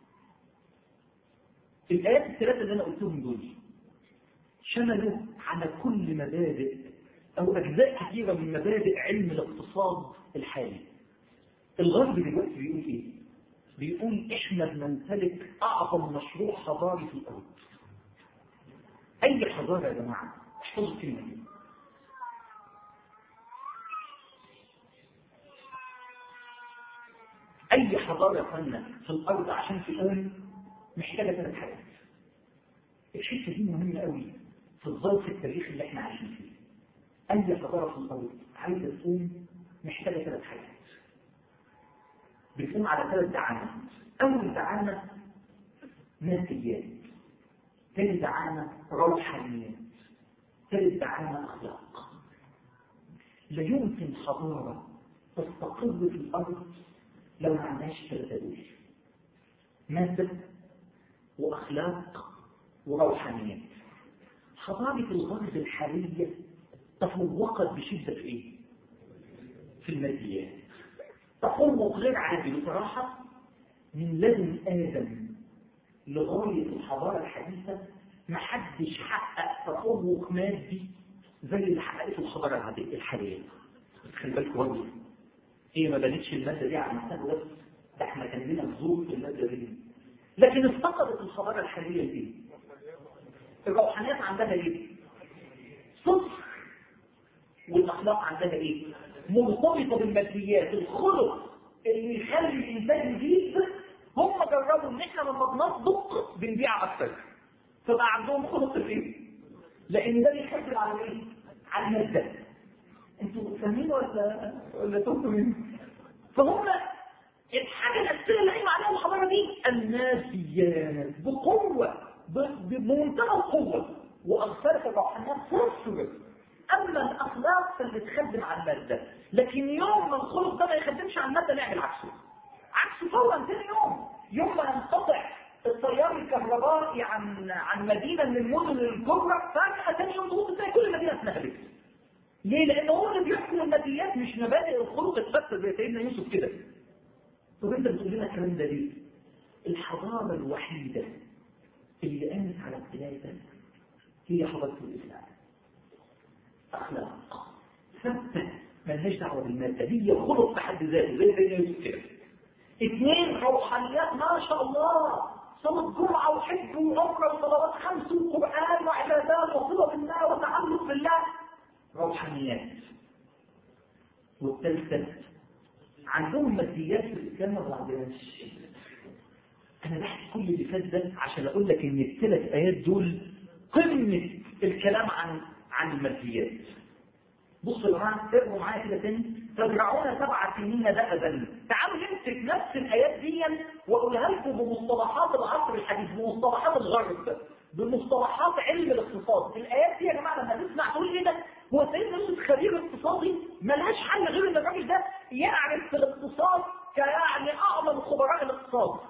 الايات الثلاثه اللي انا قلتهم دول شملوا على كل مبادئ او اجزاء كثيره من مبادئ علم الاقتصاد الحالي. الغرب دلوقتي بيقول ايه؟ بيقول احنا بنمتلك اعظم مشروع حضاري في الارض. اي حضاره يا جماعه؟ احفظوا الكلمه دي. اي حضاره فنة في الارض عشان تقوم محتاجه ثلاث حاجات. الحته دي مهمه قوي في الظرف التاريخي اللي احنا عايشين فيه. اي حضاره في الارض عايزه تقوم محتاجه ثلاث حاجات. بيقوم على ثلاث دعامات. اول دعامه ماديات، ثاني دعامه روحانيات، ثالث دعامة أخلاق. لا يمكن حضارة تستقر في الأرض لو ما عندهاش ثلاثة دول: مادة وأخلاق وروحانيات. حضارة الغرب الحالية تفوقت بشدة في إيه؟ في الماديات. تفوق غير عادي بصراحة. من لدن آدم لغاية الحضارة الحديثة ما حدش حقق تفوق مادي زي اللي حققته الحضارة العادية الحالية. خلي بالكم برضه، هي ما بنتش المادة دي على نفسها بس، ده احنا كان لنا بذور في المادة دي، لكن افتقدت الحضارة الحالية دي. الروحانيات عندها ايه؟ صفر. والاخلاق عندها ايه؟ مرتبطة بالماديات. الخلق اللي يخلي الانسان يزيد، هم جربوا ان احنا لما بنصدق بنبيع اكثر، فبقى عندهم خلق ايه؟ لان ده بيحاسب على ايه؟ على المادة. انتوا فاهمين ولا ولا تهتوا مني؟ فهم الحاجة الأساسية اللي قايمة عليها الحضارة دي الماديات بقوة، بمنتهى القوة، وأغفرت الروحانيات صفر. أما الأخلاق فاللي تخدم على المادة، لكن يوم ما الخلق ده ما يخدمش على المادة نعمل عكسه. عكسه فورا ثاني يوم. يوم ما ينقطع التيار الكهربائي عن عن مدينة من المدن الكبرى، فجأة ثاني يوم تبص تلاقي كل المدينة اتنهبت. ليه؟ لأنه هو اللي بيحكم الماديات، مش مبادئ الخلق اتفسد زي سيدنا يوسف كده. طب انت بتقول لنا الكلام ده ليه؟ الحضارة الوحيدة اللي قامت على الثلاثة هي حضارة الإسلام. أخلاق ثابتة مالهاش دعوة بالمادة، هي خلق في حد ذاته زي سيدنا يوسف كده. اثنين روحانيات ما شاء الله، صلاة جمعة وحج وعمرة وصلوات خمس وقرآن وعبادات وصلة بالله وتعلق بالله، روحانيات. والثالثة عندهم ماديات في الإسلام ما عندناش. أنا بحث كل اللي فات ده عشان أقول لك إن الثلاث آيات دول قمة الكلام عن عن الماديات. بصوا يا جماعة، اقروا معايا كده تاني. تزرعون سبع سنين دأبا. تعالوا نمسك نفس الآيات دي وأقولها لكم بمصطلحات العصر الحديث، بمصطلحات الغرب، بمصطلحات علم الاقتصاد. الآيات دي يا جماعة لما تسمع تقول إيه ده؟ هو سيدنا يوسف خبير اقتصادي؟ ملهاش حل غير إن الراجل ده يعرف في الاقتصاد كيعني أعظم خبراء الاقتصاد.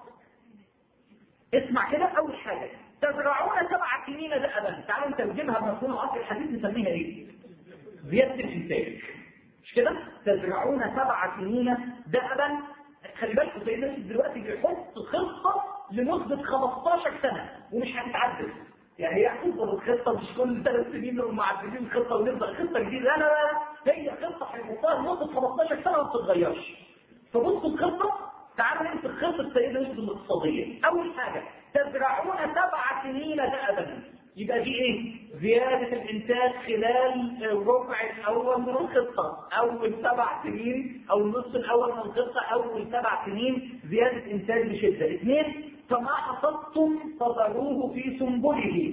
اسمع كده. أول حاجة، تزرعون سبع سنين دأبا. تعالوا نترجمها بمفهوم العصر الحديث نسميها إيه؟ زيادة الإنتاج. مش كده؟ تزرعون سبع سنين دأبا. خلي بالكم سيدنا يوسف دلوقتي بيحط خطة لمدة خمستاشر سنة ومش هتتعدل. يعني هي هتفضل الخطة مش كل ثلاث سنين نقوم معدلين الخطة ونبدأ خطة جديدة. لا لا لا، هي خطة هيحطها لمدة خمستاشر سنة وما بتتغيرش. فبصوا الخطة. تعالوا نمسك خطة سيدنا يوسف الاقتصادية. أول حاجة، تزرعون سبع سنين دأبا. يبقى دي ايه؟ زيادة الانتاج خلال الربع الاول من الخطة. اول سبع سنين او النصف الاول من الخطة، اول سبع سنين زيادة انتاج بشدة. اثنين، فما حصدتم فذروه في سنبله.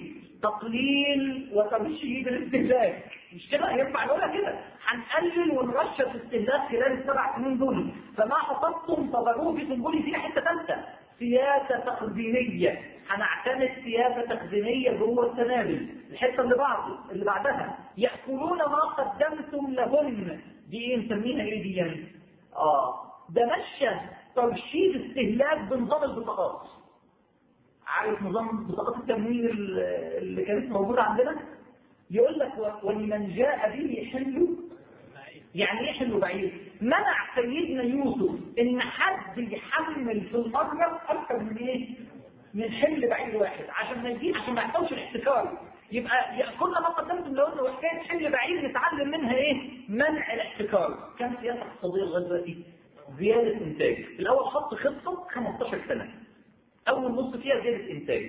تقليل وترشيد الاستهلاك. مش كده؟ ينفع نقولها كده؟ هنقلل ونرشد الاستهلاك خلال السبع سنين دول. فما حصدتم فذروه في سنبله. دي حتة ثالثة، سياسة تخزينية. هنعتمد سياسة تخزينية جوه السنابل. الحتة اللي بعده اللي بعدها، يأكلون ما قدمتم لهن. دي ايه نسميها ايه دي يعني؟ اه ده مشى ترشيد استهلاك بنظام البطاقات. عارف نظام بطاقات التموين اللي كانت موجودة عندنا؟ يقول لك ولمن جاء به حل. يعني ايه حل بعيد؟ منع سيدنا يوسف ان حد يحمل في المرة اكثر من ايه؟ من حل بعيد واحد، عشان ما يجيش، عشان ما يحصلش الاحتكار. يبقى يأكلنا ما قدمتم لو انه وحكايه حل بعيد نتعلم منها ايه؟ منع الاحتكار. كان سياسه اقتصاديه لغايه دلوقتي زياده انتاج. الاول حط خطه خمستاشر سنة، اول نص فيها زياده انتاج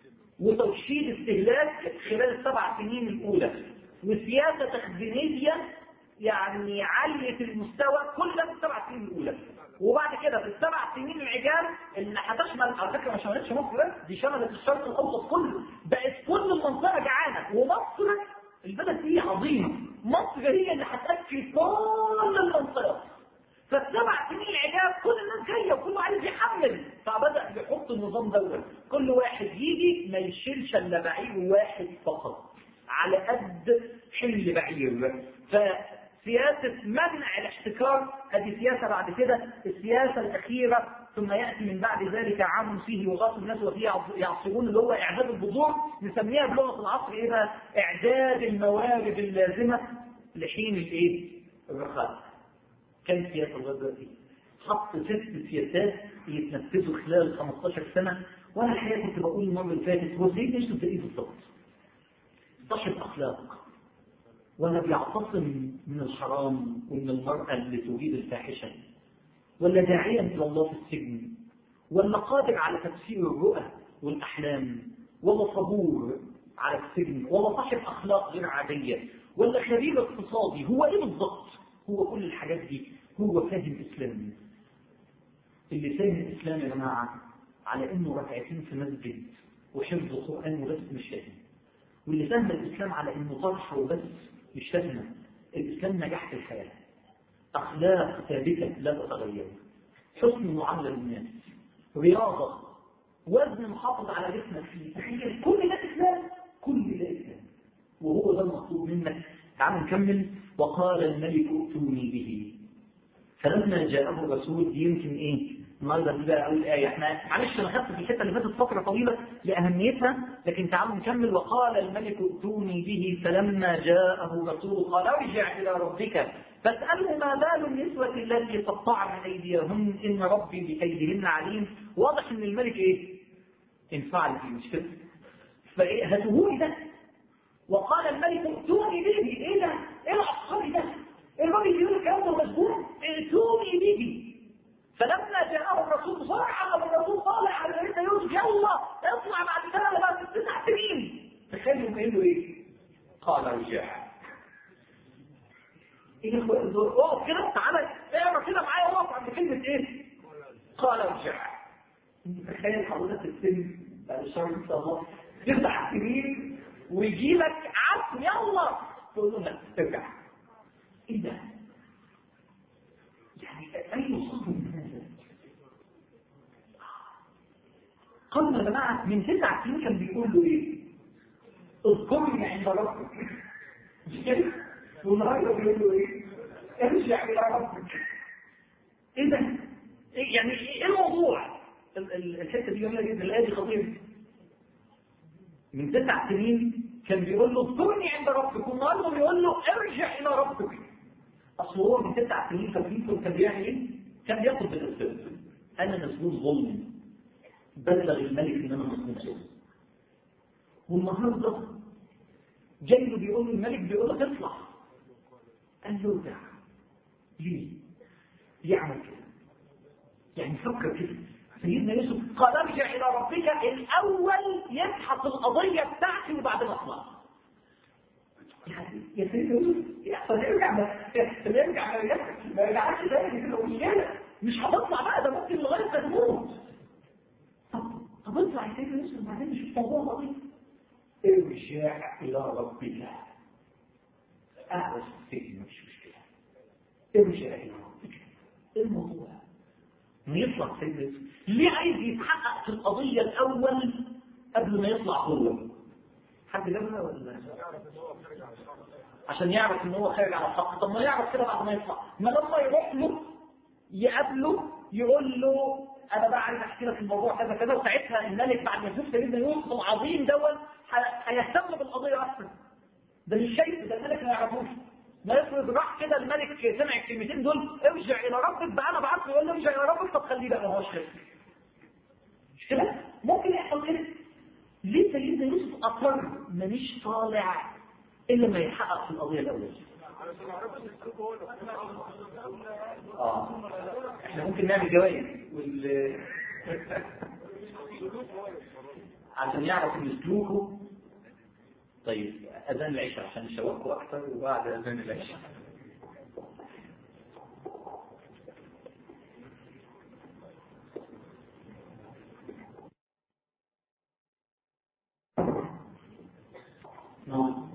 وترشيد استهلاك خلال السبع سنين الاولى، وسياسه تخزينيه يعني عاليه المستوى كل ده في السبع سنين الاولى. وبعد كده في السبع سنين العجال اللي هتشمل، على فكره ما شملتش مصر بس، دي شملت الشرق الاوسط كله. بقت كل المنطقه جعانه، ومصر البلد دي عظيمه، مصر هي اللي هتاكل كل المنطقه. فالسبع سنين العجال كل الناس جايه وكله عايز يحمل، فبدا يحط النظام دوت. كل واحد يجي ما يشيلش الا بعير واحد فقط، على قد حمل بعير. فسياسة منع الاحتكار هذه سياسة. بعد كده السياسة الأخيرة ثم يأتي من بعد ذلك عام فيه يغاث الناس وفيه يعصرون، اللي هو إعداد البذور، نسميها بلغة العصر إيه بقى؟ إعداد الموارد اللازمة لحين الإيه؟ الرخاء. كان سياسة لغاية دلوقتي حط ست سياسات يتنفذوا خلال خمستاشر سنة. وأنا الحقيقة كنت بقول المرة اللي فاتت هو سيدنا يوسف إيه بالظبط؟ صاحب أخلاق، ولا بيعتصم من الحرام ومن المرأة اللي تريد الفاحشة، ولا داعيا إلى الله في السجن، ولا قادر على تفسير الرؤى والأحلام، ولا صبور على السجن، ولا صاحب أخلاق غير عادية، ولا خبير اقتصادي. هو إيه بالضبط؟ هو كل الحاجات دي. هو فاهم إسلام. اللي فاهم الإسلام يا جماعة على إنه ركعتين في مسجد وحفظ القرآن وبس مش فاهم. واللي فاهم الإسلام على إنه طرح وبس مش فاهمه. الإسلام نجاح في الحياة، أخلاق ثابتة لا تتغير، حسن معاملة للناس، رياضة، وزن محافظ على جسمك فيه. تخيل كل ده إسلام، كل ده إسلام، وهو ده المطلوب منك. تعالوا نكمل. وقال الملك ائتوني به فلما جاءه الرسول. دي يمكن إيه النهارده دي بقى أول آية. إحنا معلش أنا خدت في الحتة اللي فاتت فترة طويلة لأهميتها، لكن تعالوا نكمل. وقال الملك ائتوني به فلما جاءه الرسول قال ارجع إلى ربك فاسأله ما بال النسوة التي قطعن أيديهن إن ربي بكيدهن عليم. واضح إن الملك إيه؟ انفعل فيه مش كده؟ فإيه هاتوهولي ده. وقال الملك ائتوني به. إيه ده؟ إيه العبقري ده؟ إيه الراجل يقول الكلام ده مجنون؟ ائتوني به. فلما جاءه الرسول صرح من الرسول قال على سيدنا يوسف يلا اطلع بعد ثلاث بعد تسع سنين. تخيلوا قال له إيه؟ قال ارجع. ايه اقف كده تعالى اقرا كده معايا واقف عند كلمه ايه؟ قال ارجع. تخيل حضرتك السن بعد الشهر ان شاء الله تفتح سنين ويجي لك عزم يلا تقول له لا ارجع. ايه ده؟ يعني اي صوت من هذا؟ قالوا يا جماعه من تسع سنين كان بيقول له ايه؟ اذكرني عند ربك. مش كده؟ والنهارده بيقول له ايه؟ ارجع الى ربك. ايه ده؟ إيه يعني ايه الموضوع؟ الحته دي جميله جدا، الايه دي خطيره. من تسع سنين كان بيقول له اذكرني عند ربك، والنهارده بيقول له ارجع الى ربك. اصل هو من تسع سنين فاكرين كان بيعمل ايه؟ كان بياخد بالاسباب. انا مسؤول ظلم، بلغ الملك ان انا مسؤول ظلم. والنهارده جاي له بيقول الملك بيقول له تطلع. قال له ارجع. ليه؟ يعمل كده؟ يعني فكر كده. سيدنا يوسف قال ارجع الى ربك الاول يبحث القضيه بتاعتي وبعدين اطلع. يعني يا سيدنا يوسف يحصل يرجع ما يرجع ما يرجعش تاني كده مشكله مش هتطلع بقى، ده ممكن لغايه ما تموت. طب طب اطلع يا سيدنا يوسف بعدين نشوف موضوع قضيه. ارجع الى ربك. اعرف السجن مش مشكله. ارجع الى ربك. ايه الموضوع؟ يطلع سيدنا يوسف ليه عايز يتحقق في القضيه الاول قبل ما يطلع هو؟ حد جابها ولا؟ عشان يعرف ان هو خارج على الحق. طب ما يعرف كده بعد ما يطلع، ما لما يروح له يقابله يقول له انا بقى عايز احكي لك الموضوع كذا كذا، وساعتها الملك بعد ما يشوف سيدنا يوسف العظيم دون هيهتم بالقضيه اكثر. ده مش شايف، ده الملك ما يعرفوش. ما يفرض راح كده الملك سمع الكلمتين دول ارجع الى ربك، بقى انا بعت له يقول له ارجع الى ربك، طب خليه بقى ما هوش خير. مش كده؟ ممكن يحصل كده. ليه سيدنا يوسف اصر مانيش طالع الا ما يحقق في القضيه الاولى؟ اه احنا ممكن نعمل جوائز وال عشان يعرف ان سلوكه. طيب اذان العشاء عشان نشوقكم اكثر، وبعد اذان العشاء نعم.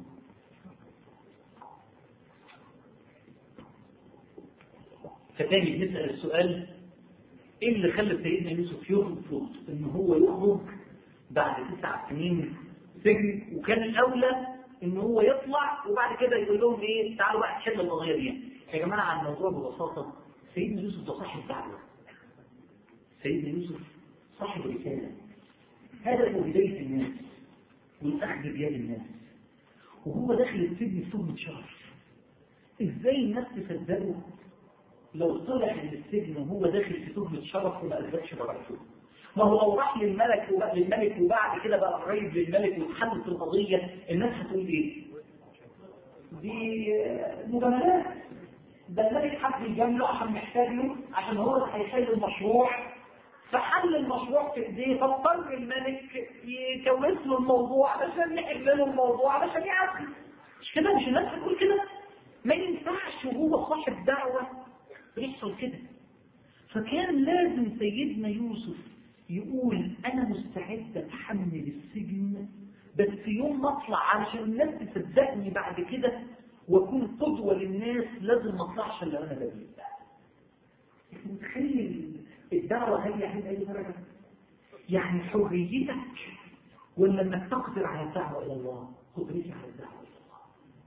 فتاني بنسأل السؤال ايه اللي خلى سيدنا يوسف يرفض ان هو يخرج بعد تسع سنين سجن؟ وكان الاولى ان هو يطلع وبعد كده يقول لهم ايه تعالوا بقى نحل القضيه دي. يا جماعه الموضوع ببساطه سيدنا يوسف ده صاحب دعوه. سيدنا يوسف صاحب رساله. هذا هو بدايه الناس والاخذ بيد الناس. وهو داخل السجن بتهمه شرف. ازاي الناس تصدقه لو طلع من السجن وهو داخل في تهمه شرف وما اثبتش براءته؟ ما هو لو راح للملك وبقى للملك وبعد كده بقى قريب للملك واتحلت القضيه، الناس هتقول ايه؟ دي مجاملات. ده الملك حب يجامله عشان محتاج له، عشان هو اللي هيحل المشروع، فحل المشروع في ايديه، فاضطر الملك يكوس له الموضوع علشان يحل له الموضوع علشان يعدي. مش كده؟ مش الناس بتقول كده؟ ما ينفعش وهو صاحب دعوه يحصل كده. فكان لازم سيدنا يوسف يقول انا مستعد اتحمل السجن بس يوم ما اطلع علشان الناس تصدقني بعد كده واكون قدوه للناس لازم ما اطلعش الا وانا بريء. متخيل الدعوه هي يعني اي درجه؟ يعني حريتك ولا انك تقدر على الدعوه الى الله؟ قدرتي على الدعوه الى الله.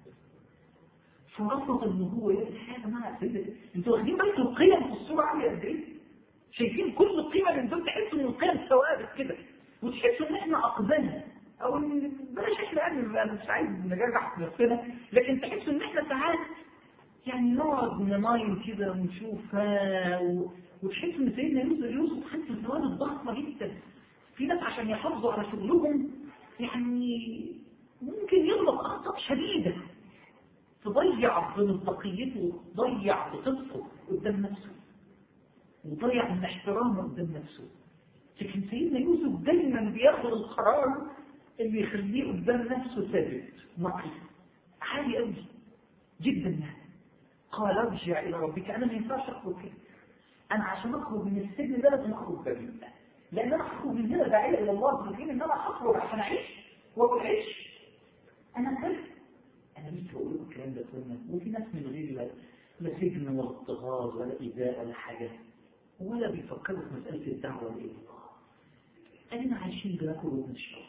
فرفض ان هو يقول حاجه مع سيدنا. انتوا واخدين بالكم القيم في الصوره عامله قد ايه؟ شايفين كل قيمه من دول تحسوا ان القيم ثوابت كده وتحسوا ان احنا اقدمنا او بلاش احنا يعني انا مش عايز نجرح في نفسنا، لكن تحسوا ان احنا ساعات يعني نقعد نماين كده ونشوفها و... وتحسوا ان سيدنا يوسف يوسف حس ثوابت ضخمه جدا. في ناس عشان يحافظوا على شغلهم يعني ممكن يغلط اخطاء شديده تضيع بمصداقيته وتضيع بصدقه قدام نفسه وضيع من احترامه قدام نفسه. لكن سيدنا يوسف دايما بياخد القرار اللي يخليه قدام نفسه ثابت نقي عالي قوي جدا. يعني قال ارجع الى ربك. انا ما ينفعش اخرج كده. انا عشان اخرج من السجن ده لازم اخرج بريء، لان انا اخرج من هنا داعيه الى الله في حين ان انا اخرج عشان اعيش واقول عيش. انا كده انا لسه بقول لكم الكلام ده كله وفي ناس من غير لا سجن ولا اضطهاد ولا ايذاء ولا حاجه ولا بيفكروا في مساله الدعوه الى الله. أنا عايشين بناكل ونشرب.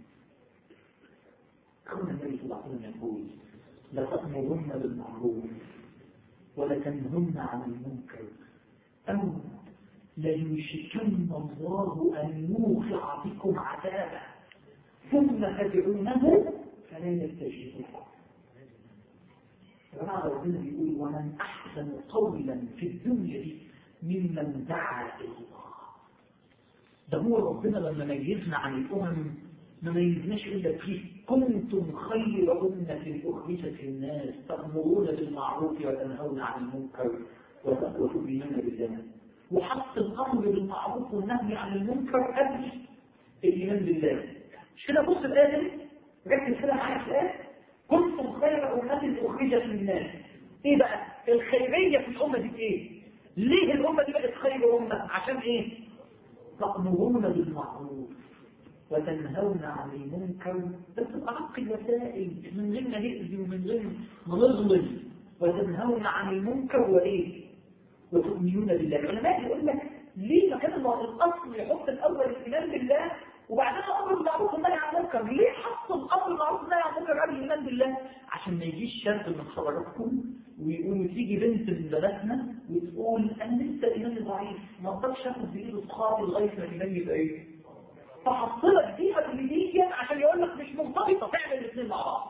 كنا النبي صلى الله عليه وسلم يقول لا تأمرن بالمعروف ولا تنهن عن المنكر أو ليوشكن الله أن يوقع بكم عذابا ثم تدعونه فلا يستجيب لكم. جماعة ربنا بيقول ومن أحسن قولا في الدنيا دي ممن دعا إلى الله. ده هو ربنا لما ميزنا عن الأمم ما ميزناش إلا فيه كنتم خير أمة أخرجت للناس تأمرون بالمعروف وتنهون عن المنكر وتؤمنون بالله. وحط الأمر بالمعروف والنهي عن المنكر قبل الإيمان بالله. مش كده؟ بص الآية دي ركز كده معايا في الآية كنتم خير أمة أخرجت للناس. إيه بقى؟ الخيرية في الأمة دي إيه؟ ليه الأمة دي بقت خير أمة؟ عشان إيه؟ تأمرون بالمعروف وتنهون عن المنكر بس بأرق الوسائل من غير ما نأذي ومن غير ما نظلم. وتنهون عن المنكر وإيه؟ وتؤمنون بالله. العلماء يقول لك ليه مكان الأصل يحط الأول الإيمان بالله وبعدين الأمر بالمعروف والنهي عن المنكر؟ ليه حط الأمر بالمعروف والنهي عن المنكر قبل الإيمان بالله؟ عشان ما يجيش شاب من حضراتكم ويقول تيجي بنت من بناتنا وتقول انا لسه ايماني ضعيف ما اقدرش اخد بايده اصحابي لغايه ما ايماني يبقى ايه؟ فحط لك دي تقليديه عشان يقول لك مش مرتبطه تعمل الاثنين مع بعض.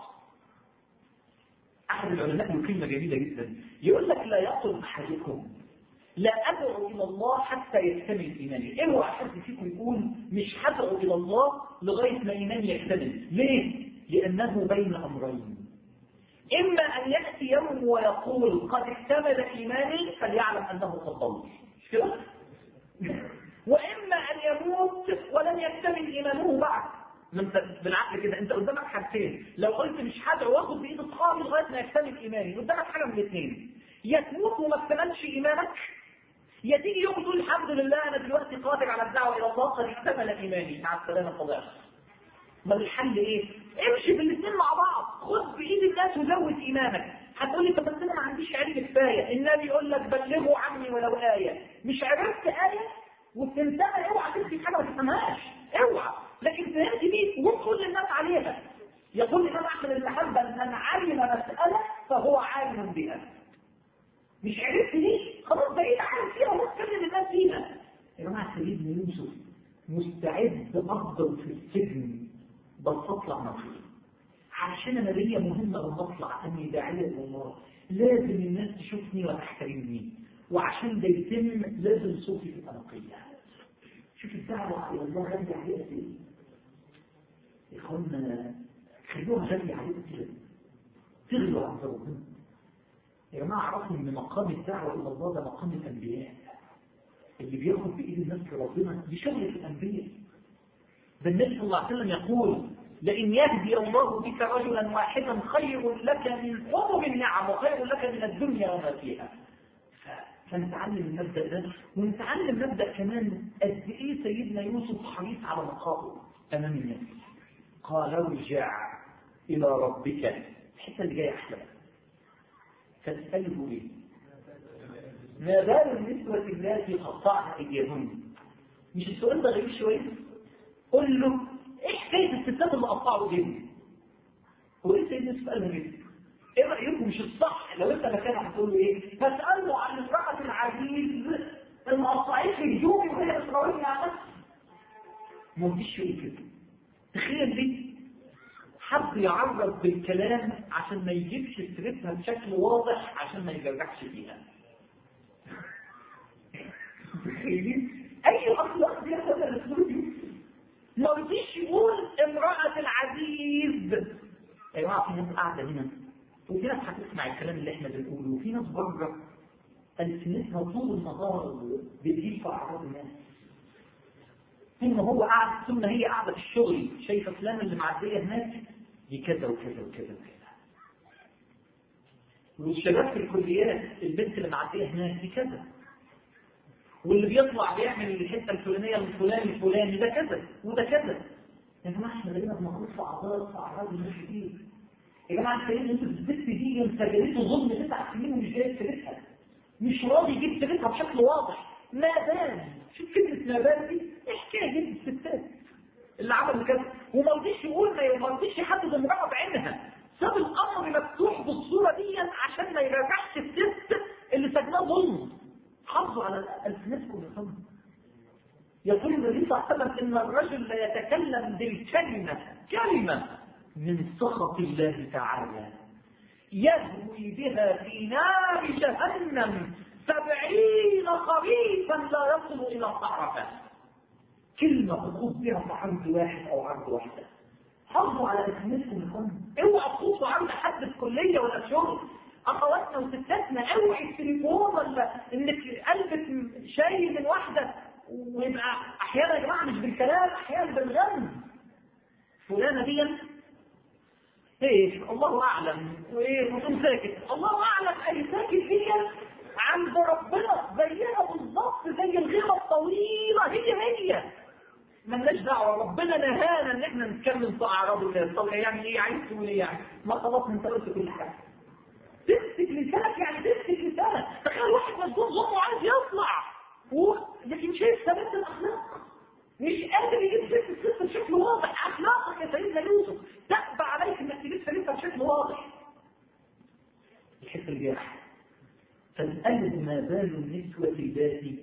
احد العلماء له كلمه جميله جدا يقول لك لا يقل احدكم لا ادعو الى الله حتى يكتمل ايماني. اوعى حد فيكم يقول مش هدعو الى الله لغايه ما ايماني يكتمل. ليه؟ لانه بين امرين. إما أن يأتي يوم ويقول قد اكتمل إيماني فليعلم أنه قد ضل. مش كده؟ وإما أن يموت ولن يكتمل إيمانه بعد. بالعقل كده أنت قدامك حاجتين. لو قلت مش هدعو واخد بإيد أصحابي لغاية ما يكتمل إيماني قدامك حاجة من الاثنين. يا تموت وما اكتملش إيمانك يا تيجي يوم تقول الحمد لله أنا دلوقتي قادر على الدعوة إلى الله قد اكتمل إيماني. مع السلامة طبعا. ما الحل ايه؟ امشي بالاثنين مع بعض. خد بايد الناس وزود ايمانك. هتقولي طب انا ما عنديش علم كفايه. النبي يقول لك بلغوا عني ولو ايه. مش عرفت ايه وبتنتهي اوعى تكتب حاجه ما تفهمهاش اوعى. لكن فهمت دي وتقول للناس عليها. يقول الامام احمد بن حنبل يا جماعة سيدنا يوسف مستعد أفضل في السجن بس أطلع مبسوط، عشان أنا ليا مهمة لما أطلع أني داعية لله، لازم الناس تشوفني وتحترمني، وعشان ده يتم لازم صوتي تبقى نقية. شوف الدعوة على الله غالية عليه قد إيه؟ يا إخوانا خلوها غالية عليه كده، تغلوا عند ربنا. يا جماعة عرفوا إن مقام الدعوة إلى الله ده مقام الأنبياء، اللي بياخد بإيد الناس لربنا دي شغلة الأنبياء. ده النبي صلى الله عليه وسلم يقول: لئن يهدي الله بك رجلا واحدا خير لك من حمر النعم وخير لك من الدنيا وما فيها. فنتعلم المبدأ ده، ونتعلم مبدأ كمان قد إيه سيدنا يوسف حريص على مقامه أمام الناس. قال: ارجع إلى ربك. الحتة اللي جاية أحلى، فاسأله إيه؟ ما بال النسوة اللاتي قطعن أيديهن؟ مش السؤال ده غريب شوية؟ قل له إيه حكاية الستات اللي قطعوا إيديهم؟ هو إيه سيدنا يوسف قالها كده؟ إيه رأيكم؟ مش الصح لو أنت مكانه هتقول له إيه؟ فاسأله عن امرأة العزيز اللي قطعت لي هدومي وهي بتراويني على نفسي. ما بديش يقول كده. تخيل ليه؟ حب يعرض بالكلام عشان ما يجيبش سيرتها بشكل واضح عشان ما يجرحش فيها. اي اخلاق دي هذا الاسلوب؟ ما رضيش يقول امرأة العزيز. يا جماعه في ناس قاعده هنا وفي ناس هتسمع الكلام اللي احنا بنقوله، وفي ناس بره ألسنتها طول النهار بتجيب في اعراض الناس. ثم هو قاعد، ثم هي قاعده في الشغل شايفه فلان اللي معديه هناك دي كذا وكذا وكذا وكذا، والشباب في الكليات البنت اللي معديه هناك دي كذا، واللي بيطلع بيعمل الحته الفلانيه الفلاني الفلاني ده كذا وده كذا. يا جماعه احنا بقينا بنخوض في اعراض في اعراض الناس كتير. يا جماعه السيد انتوا الست دي مسجلته ظلم تسع سنين ومش جايب سيرتها، مش راضي يجيب سيرتها بشكل واضح. ما بال، شوف كلمه ما بال دي ايه حكايه جد الستات اللي عملوا كذا، وما رضيش يقول، ما رضيش يحدد امراه بعينها، ساب الامر مفتوح بالصوره دي عشان ما يرجعش الست اللي سجناه ظلم. حافظوا على ألسنتكم يا فندم. يقول النبي صلى الله عليه وسلم إن الرجل لا يتكلم بالكلمة كلمة من سخط الله تعالى يهوي بها في نار جهنم سبعين خريفا لا يصل إلى الصحراء. كلمة تخوض بها في عرض واحد أو عرض واحدة. حافظوا على ألسنتكم يا فندم. اوعوا تخوضوا عرض حد في كلية ولا شغل. اخواتنا وستاتنا اوعي التليفون ولا انك قلبك شايل من واحده، ويبقى احيانا يا جماعه مش بالكلام، احيانا بالغم. فلانه دي ايه الله اعلم وايه وتقوم ساكت، الله اعلم اي ساكت دي عند ربنا زيها بالظبط زي الغيره الطويله. هي هي مالناش دعوه، ربنا نهانا ان احنا نتكلم في اعراض الناس. طب يعني ايه عايز تقول ايه يعني؟ ما خلاص انت قلت كل حاجه. تمسك لسانك يعني تمسك لسانك. تخيل واحد مسجون ظلمه عايز يطلع و... لكن شايف ثبات الاخلاق، مش قادر يجيب سيره الست بشكل واضح. اخلاقك يا سيدنا يوسف تأبى عليك انك تجيب سيرتها بشكل واضح. الحته اللي جايه فاسأله ما بال النسوة اللاتي.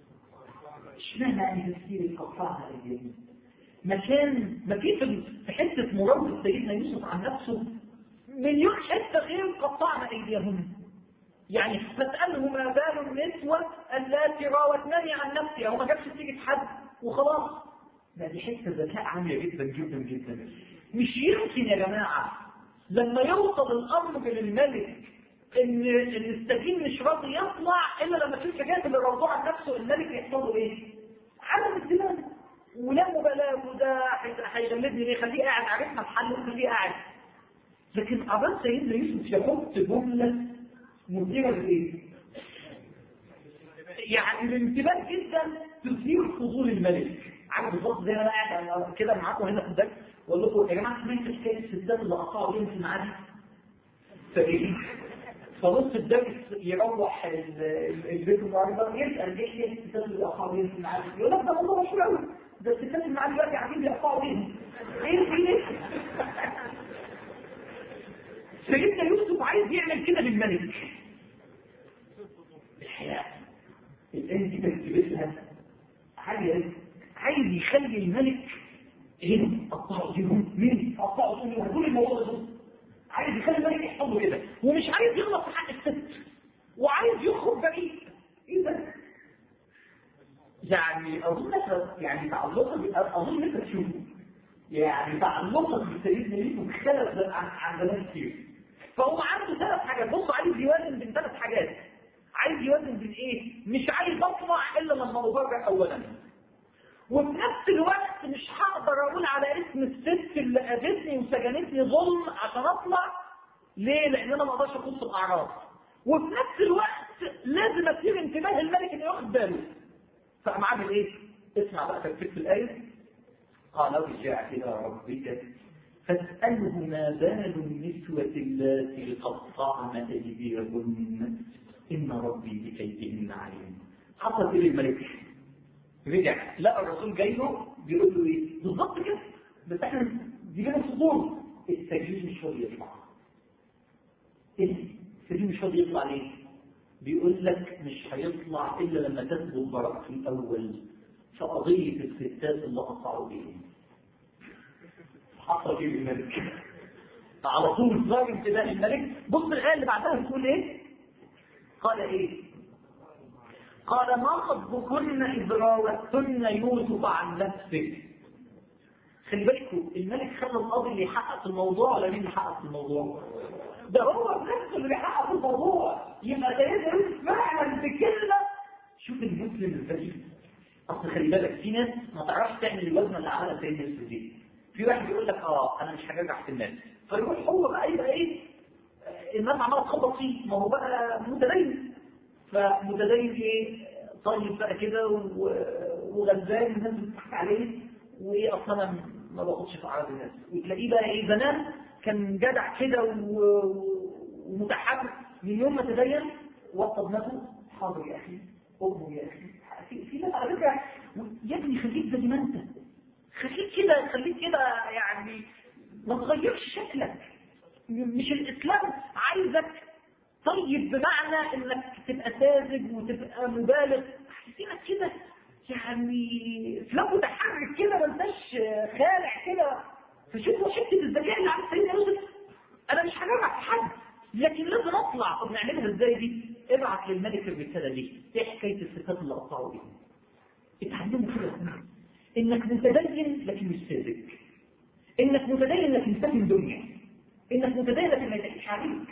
اشمعنى ان تفسير قطعها ايديهم؟ مكان ما في في حته مراوده سيدنا يوسف عن نفسه مليون حته غير قطعنا ايديهم. يعني فاسأله ما بال النسوة اللاتي راودنني عن نفسي، هو ما جابش سيرة حد وخلاص. ده دي حته ذكاء عاليه جدا جدا جدا. مش يمكن يا جماعه لما يوصل الامر للملك ان السجين مش راضي يطلع الا لما تشوف الحاجات اللي راودوها عن نفسه، الملك يحصل له ايه؟ عدم الدماغ ولا مبالاه. وده هيغلبني ليه؟ خليه قاعد، عرفنا الحل وخليه قاعد. لكن أبان سيدنا يوسف يحط جملة مثيرة لإيه؟ يعني الانتباه جدا تثير فضول الملك. عارف بالظبط زي ما انا قاعد كده معاكم هنا في الدرس واقول لكم يا جماعه سمعت حكايه الستات اللي قطعوا ليهم في المعادي؟ فايه؟ فنص الدرس يروح البيت النهارده يسال ليه ليه الستات اللي قطعوا ليهم في المعادي؟ يقول لك ده موضوع مشهور قوي، ده الستات المعادي دلوقتي قاعدين بيقطعوا ليهم. ايه في ايه؟ سيدنا يوسف عايز يعمل كده بالملك. الحياة الانت تكتبتها الملك ايه قطعوا ايديهم مين قطعوا ايديهم كل الموضوع ده عايز يخلي الملك يحصل له كده ومش عايز يغلط في حق الست وعايز يخرج بريء. ايه ده؟ يعني اظن يعني تعلقا اظن انت تشوفه يعني تعلقا بسيدنا يوسف مختلف عن عن زمان كتير. فهو عنده ثلاث حاجات. بص عايز يوازن بين ثلاث حاجات. عايز يوازن بين ايه؟ مش عايز اطلع الا لما ابرر اولا، وفي نفس الوقت مش هقدر اقول على اسم الست اللي اذتني وسجنتني ظلم عشان اطلع. ليه؟ لان انا ما اقدرش اخص الاعراض. وفي نفس الوقت لازم اثير انتباه الملك انه ياخد باله. فقام عامل ايه؟ اسمع بقى ترتيب في الايه. قال ارجع الى ربك فاساله ما بال النسوه اللاتي قطعن ايديهن ان ربي بكيدهن عليم. حصل ايه للملك؟ رجع لقى الرسول جاي له بيقول له ايه؟ بالظبط كده بس احنا جينا الصدور السجين مش راضي يطلع. السجين مش راضي يطلع ليه؟ بيقول لك مش هيطلع الا لما تثبت براءته الاول في قضيه الستات اللي قطعوا ايديهم. حصل ايه للملك؟ على طول ظاهر انتباه الملك. بص الايه اللي بعدها بتقول ايه؟ قال ايه؟ قال ما خطبكن إذ راوتن يوسف عن نفسه. خلي بالكم الملك خلى القاضي اللي يحقق في الموضوع ولا مين اللي يحقق في الموضوع؟ ده هو بنفسه اللي بيحقق في الموضوع. يبقى سيدنا يوسف فعلا بكلمه. شوف المسلم الذكي. اصل خلي بالك في ناس ما تعرفش تعمل الوزنه اللي عملها سيدنا يوسف دي. في واحد يقول لك اه انا مش هرجع في الناس فيروح هو بقى يبقى ايه؟ الناس عماله تخبط فيه ما هو بقى متدين. فمتدين ايه؟ طيب بقى كده وغلبان الناس بتضحك عليه وايه اصلا ما باخدش في اعراض الناس. وتلاقيه بقى ايه زمان كان جدع كده ومتحمس. من يوم ما تدين وطب نفسه حاضر يا اخي امه يا اخي في ناس على فكره يا ابني خليك زي ما انت خليك كده خليك كده يعني ما تغيرش شكلك. مش الاسلام عايزك طيب بمعنى انك تبقى ساذج وتبقى مبالغ. حسينك كده يعني لو متحرك كده ما انتش خالع كده. فشوفوا حته الذكاء اللي عند سيدنا يوسف. انا مش هجرح حد لكن لازم اطلع. طب نعملها ازاي دي؟ ابعت للملك الرساله دي. ايه حكايه الستات اللي قطعوا دي؟ اتعلموا كده انك متدين لكن مش ساذج. انك متدين لكن ساكن دنيا. انك متدين لكن ما يضحكش عليك.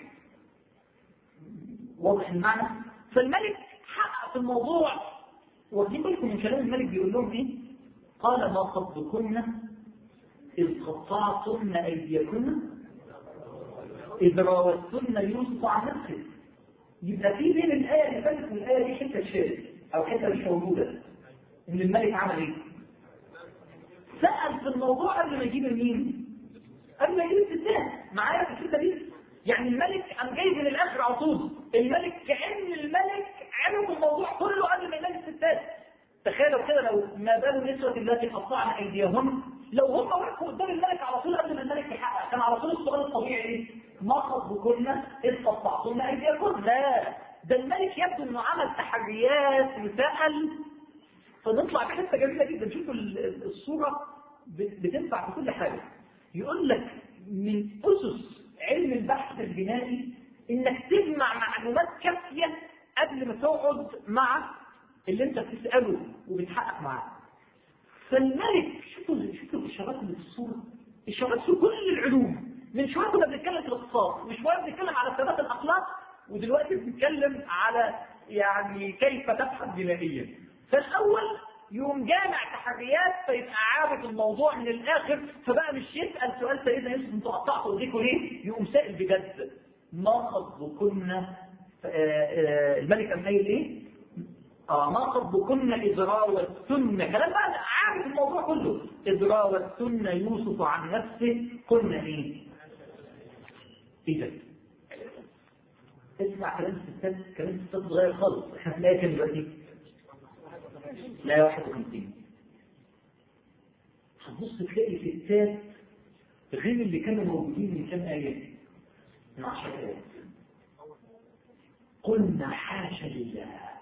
واضح المعنى؟ فالملك حقق في الموضوع. واخدين بالكم من كلام الملك بيقول لهم ايه؟ قال ما خطبكن اذ قطعتن ايديكن اذ راوتن يوسف عن نفسه. يبقى في بين الايه اللي فاتت والايه دي حته شاذ او حته مش موجوده. ان الملك عمل ايه؟ سال في الموضوع قبل ما يجيب مين؟ قبل ما يجيب الستات. معايا في الحته دي؟ يعني الملك قام جاي من الاخر على طول. الملك كأن الملك عرف الموضوع كله قبل ما يلاقي الستات. تخيلوا كده لو ما بال النسوة التي قطعن ايديهم لو هم وقفوا قدام الملك على طول قبل ما الملك يحقق كان على طول السؤال الطبيعي ايه؟ ما خطبكن اذ قطعتن ايديكن؟ لا ده الملك يبدو انه عمل تحريات وسأل. فنطلع بحته جميله جدا. شوفوا الصوره بتنفع في كل حاجه. يقول لك من اسس علم البحث الجنائي انك تجمع معلومات كافيه قبل ما تقعد مع اللي انت بتساله وبتحقق معاه. فالملك شوفوا شوفوا الاشارات اللي في الصوره. اشارات في كل العلوم. من شويه كنا بنتكلم في الاقتصاد وشويه بنتكلم على ثبات الاخلاق ودلوقتي بنتكلم على يعني كيف تبحث جنائيا. فالاول يوم جامع تحريات فيبقى عارف الموضوع من الاخر. فبقى مش يسال سؤال سيدنا يوسف انتوا قطعتوا ايديكم ليه؟ يقوم سائل بجد. ما خطبكن الملك قام قايل ايه؟ اه ما خطبكن اذ راوتن. كلام بقى عارف الموضوع كله. اذ راوتن يوسف عن نفسه قلنا ايه؟ ايه ده؟ اسمع كلام الستات. كلام الستات صغير خالص. احنا هنلاقي كام دلوقتي؟ لا واحد وخمسين. هتبص تلاقي ستات غير اللي كانوا موجودين من كام آية؟ من عشر آيات. قلنا حاشا لله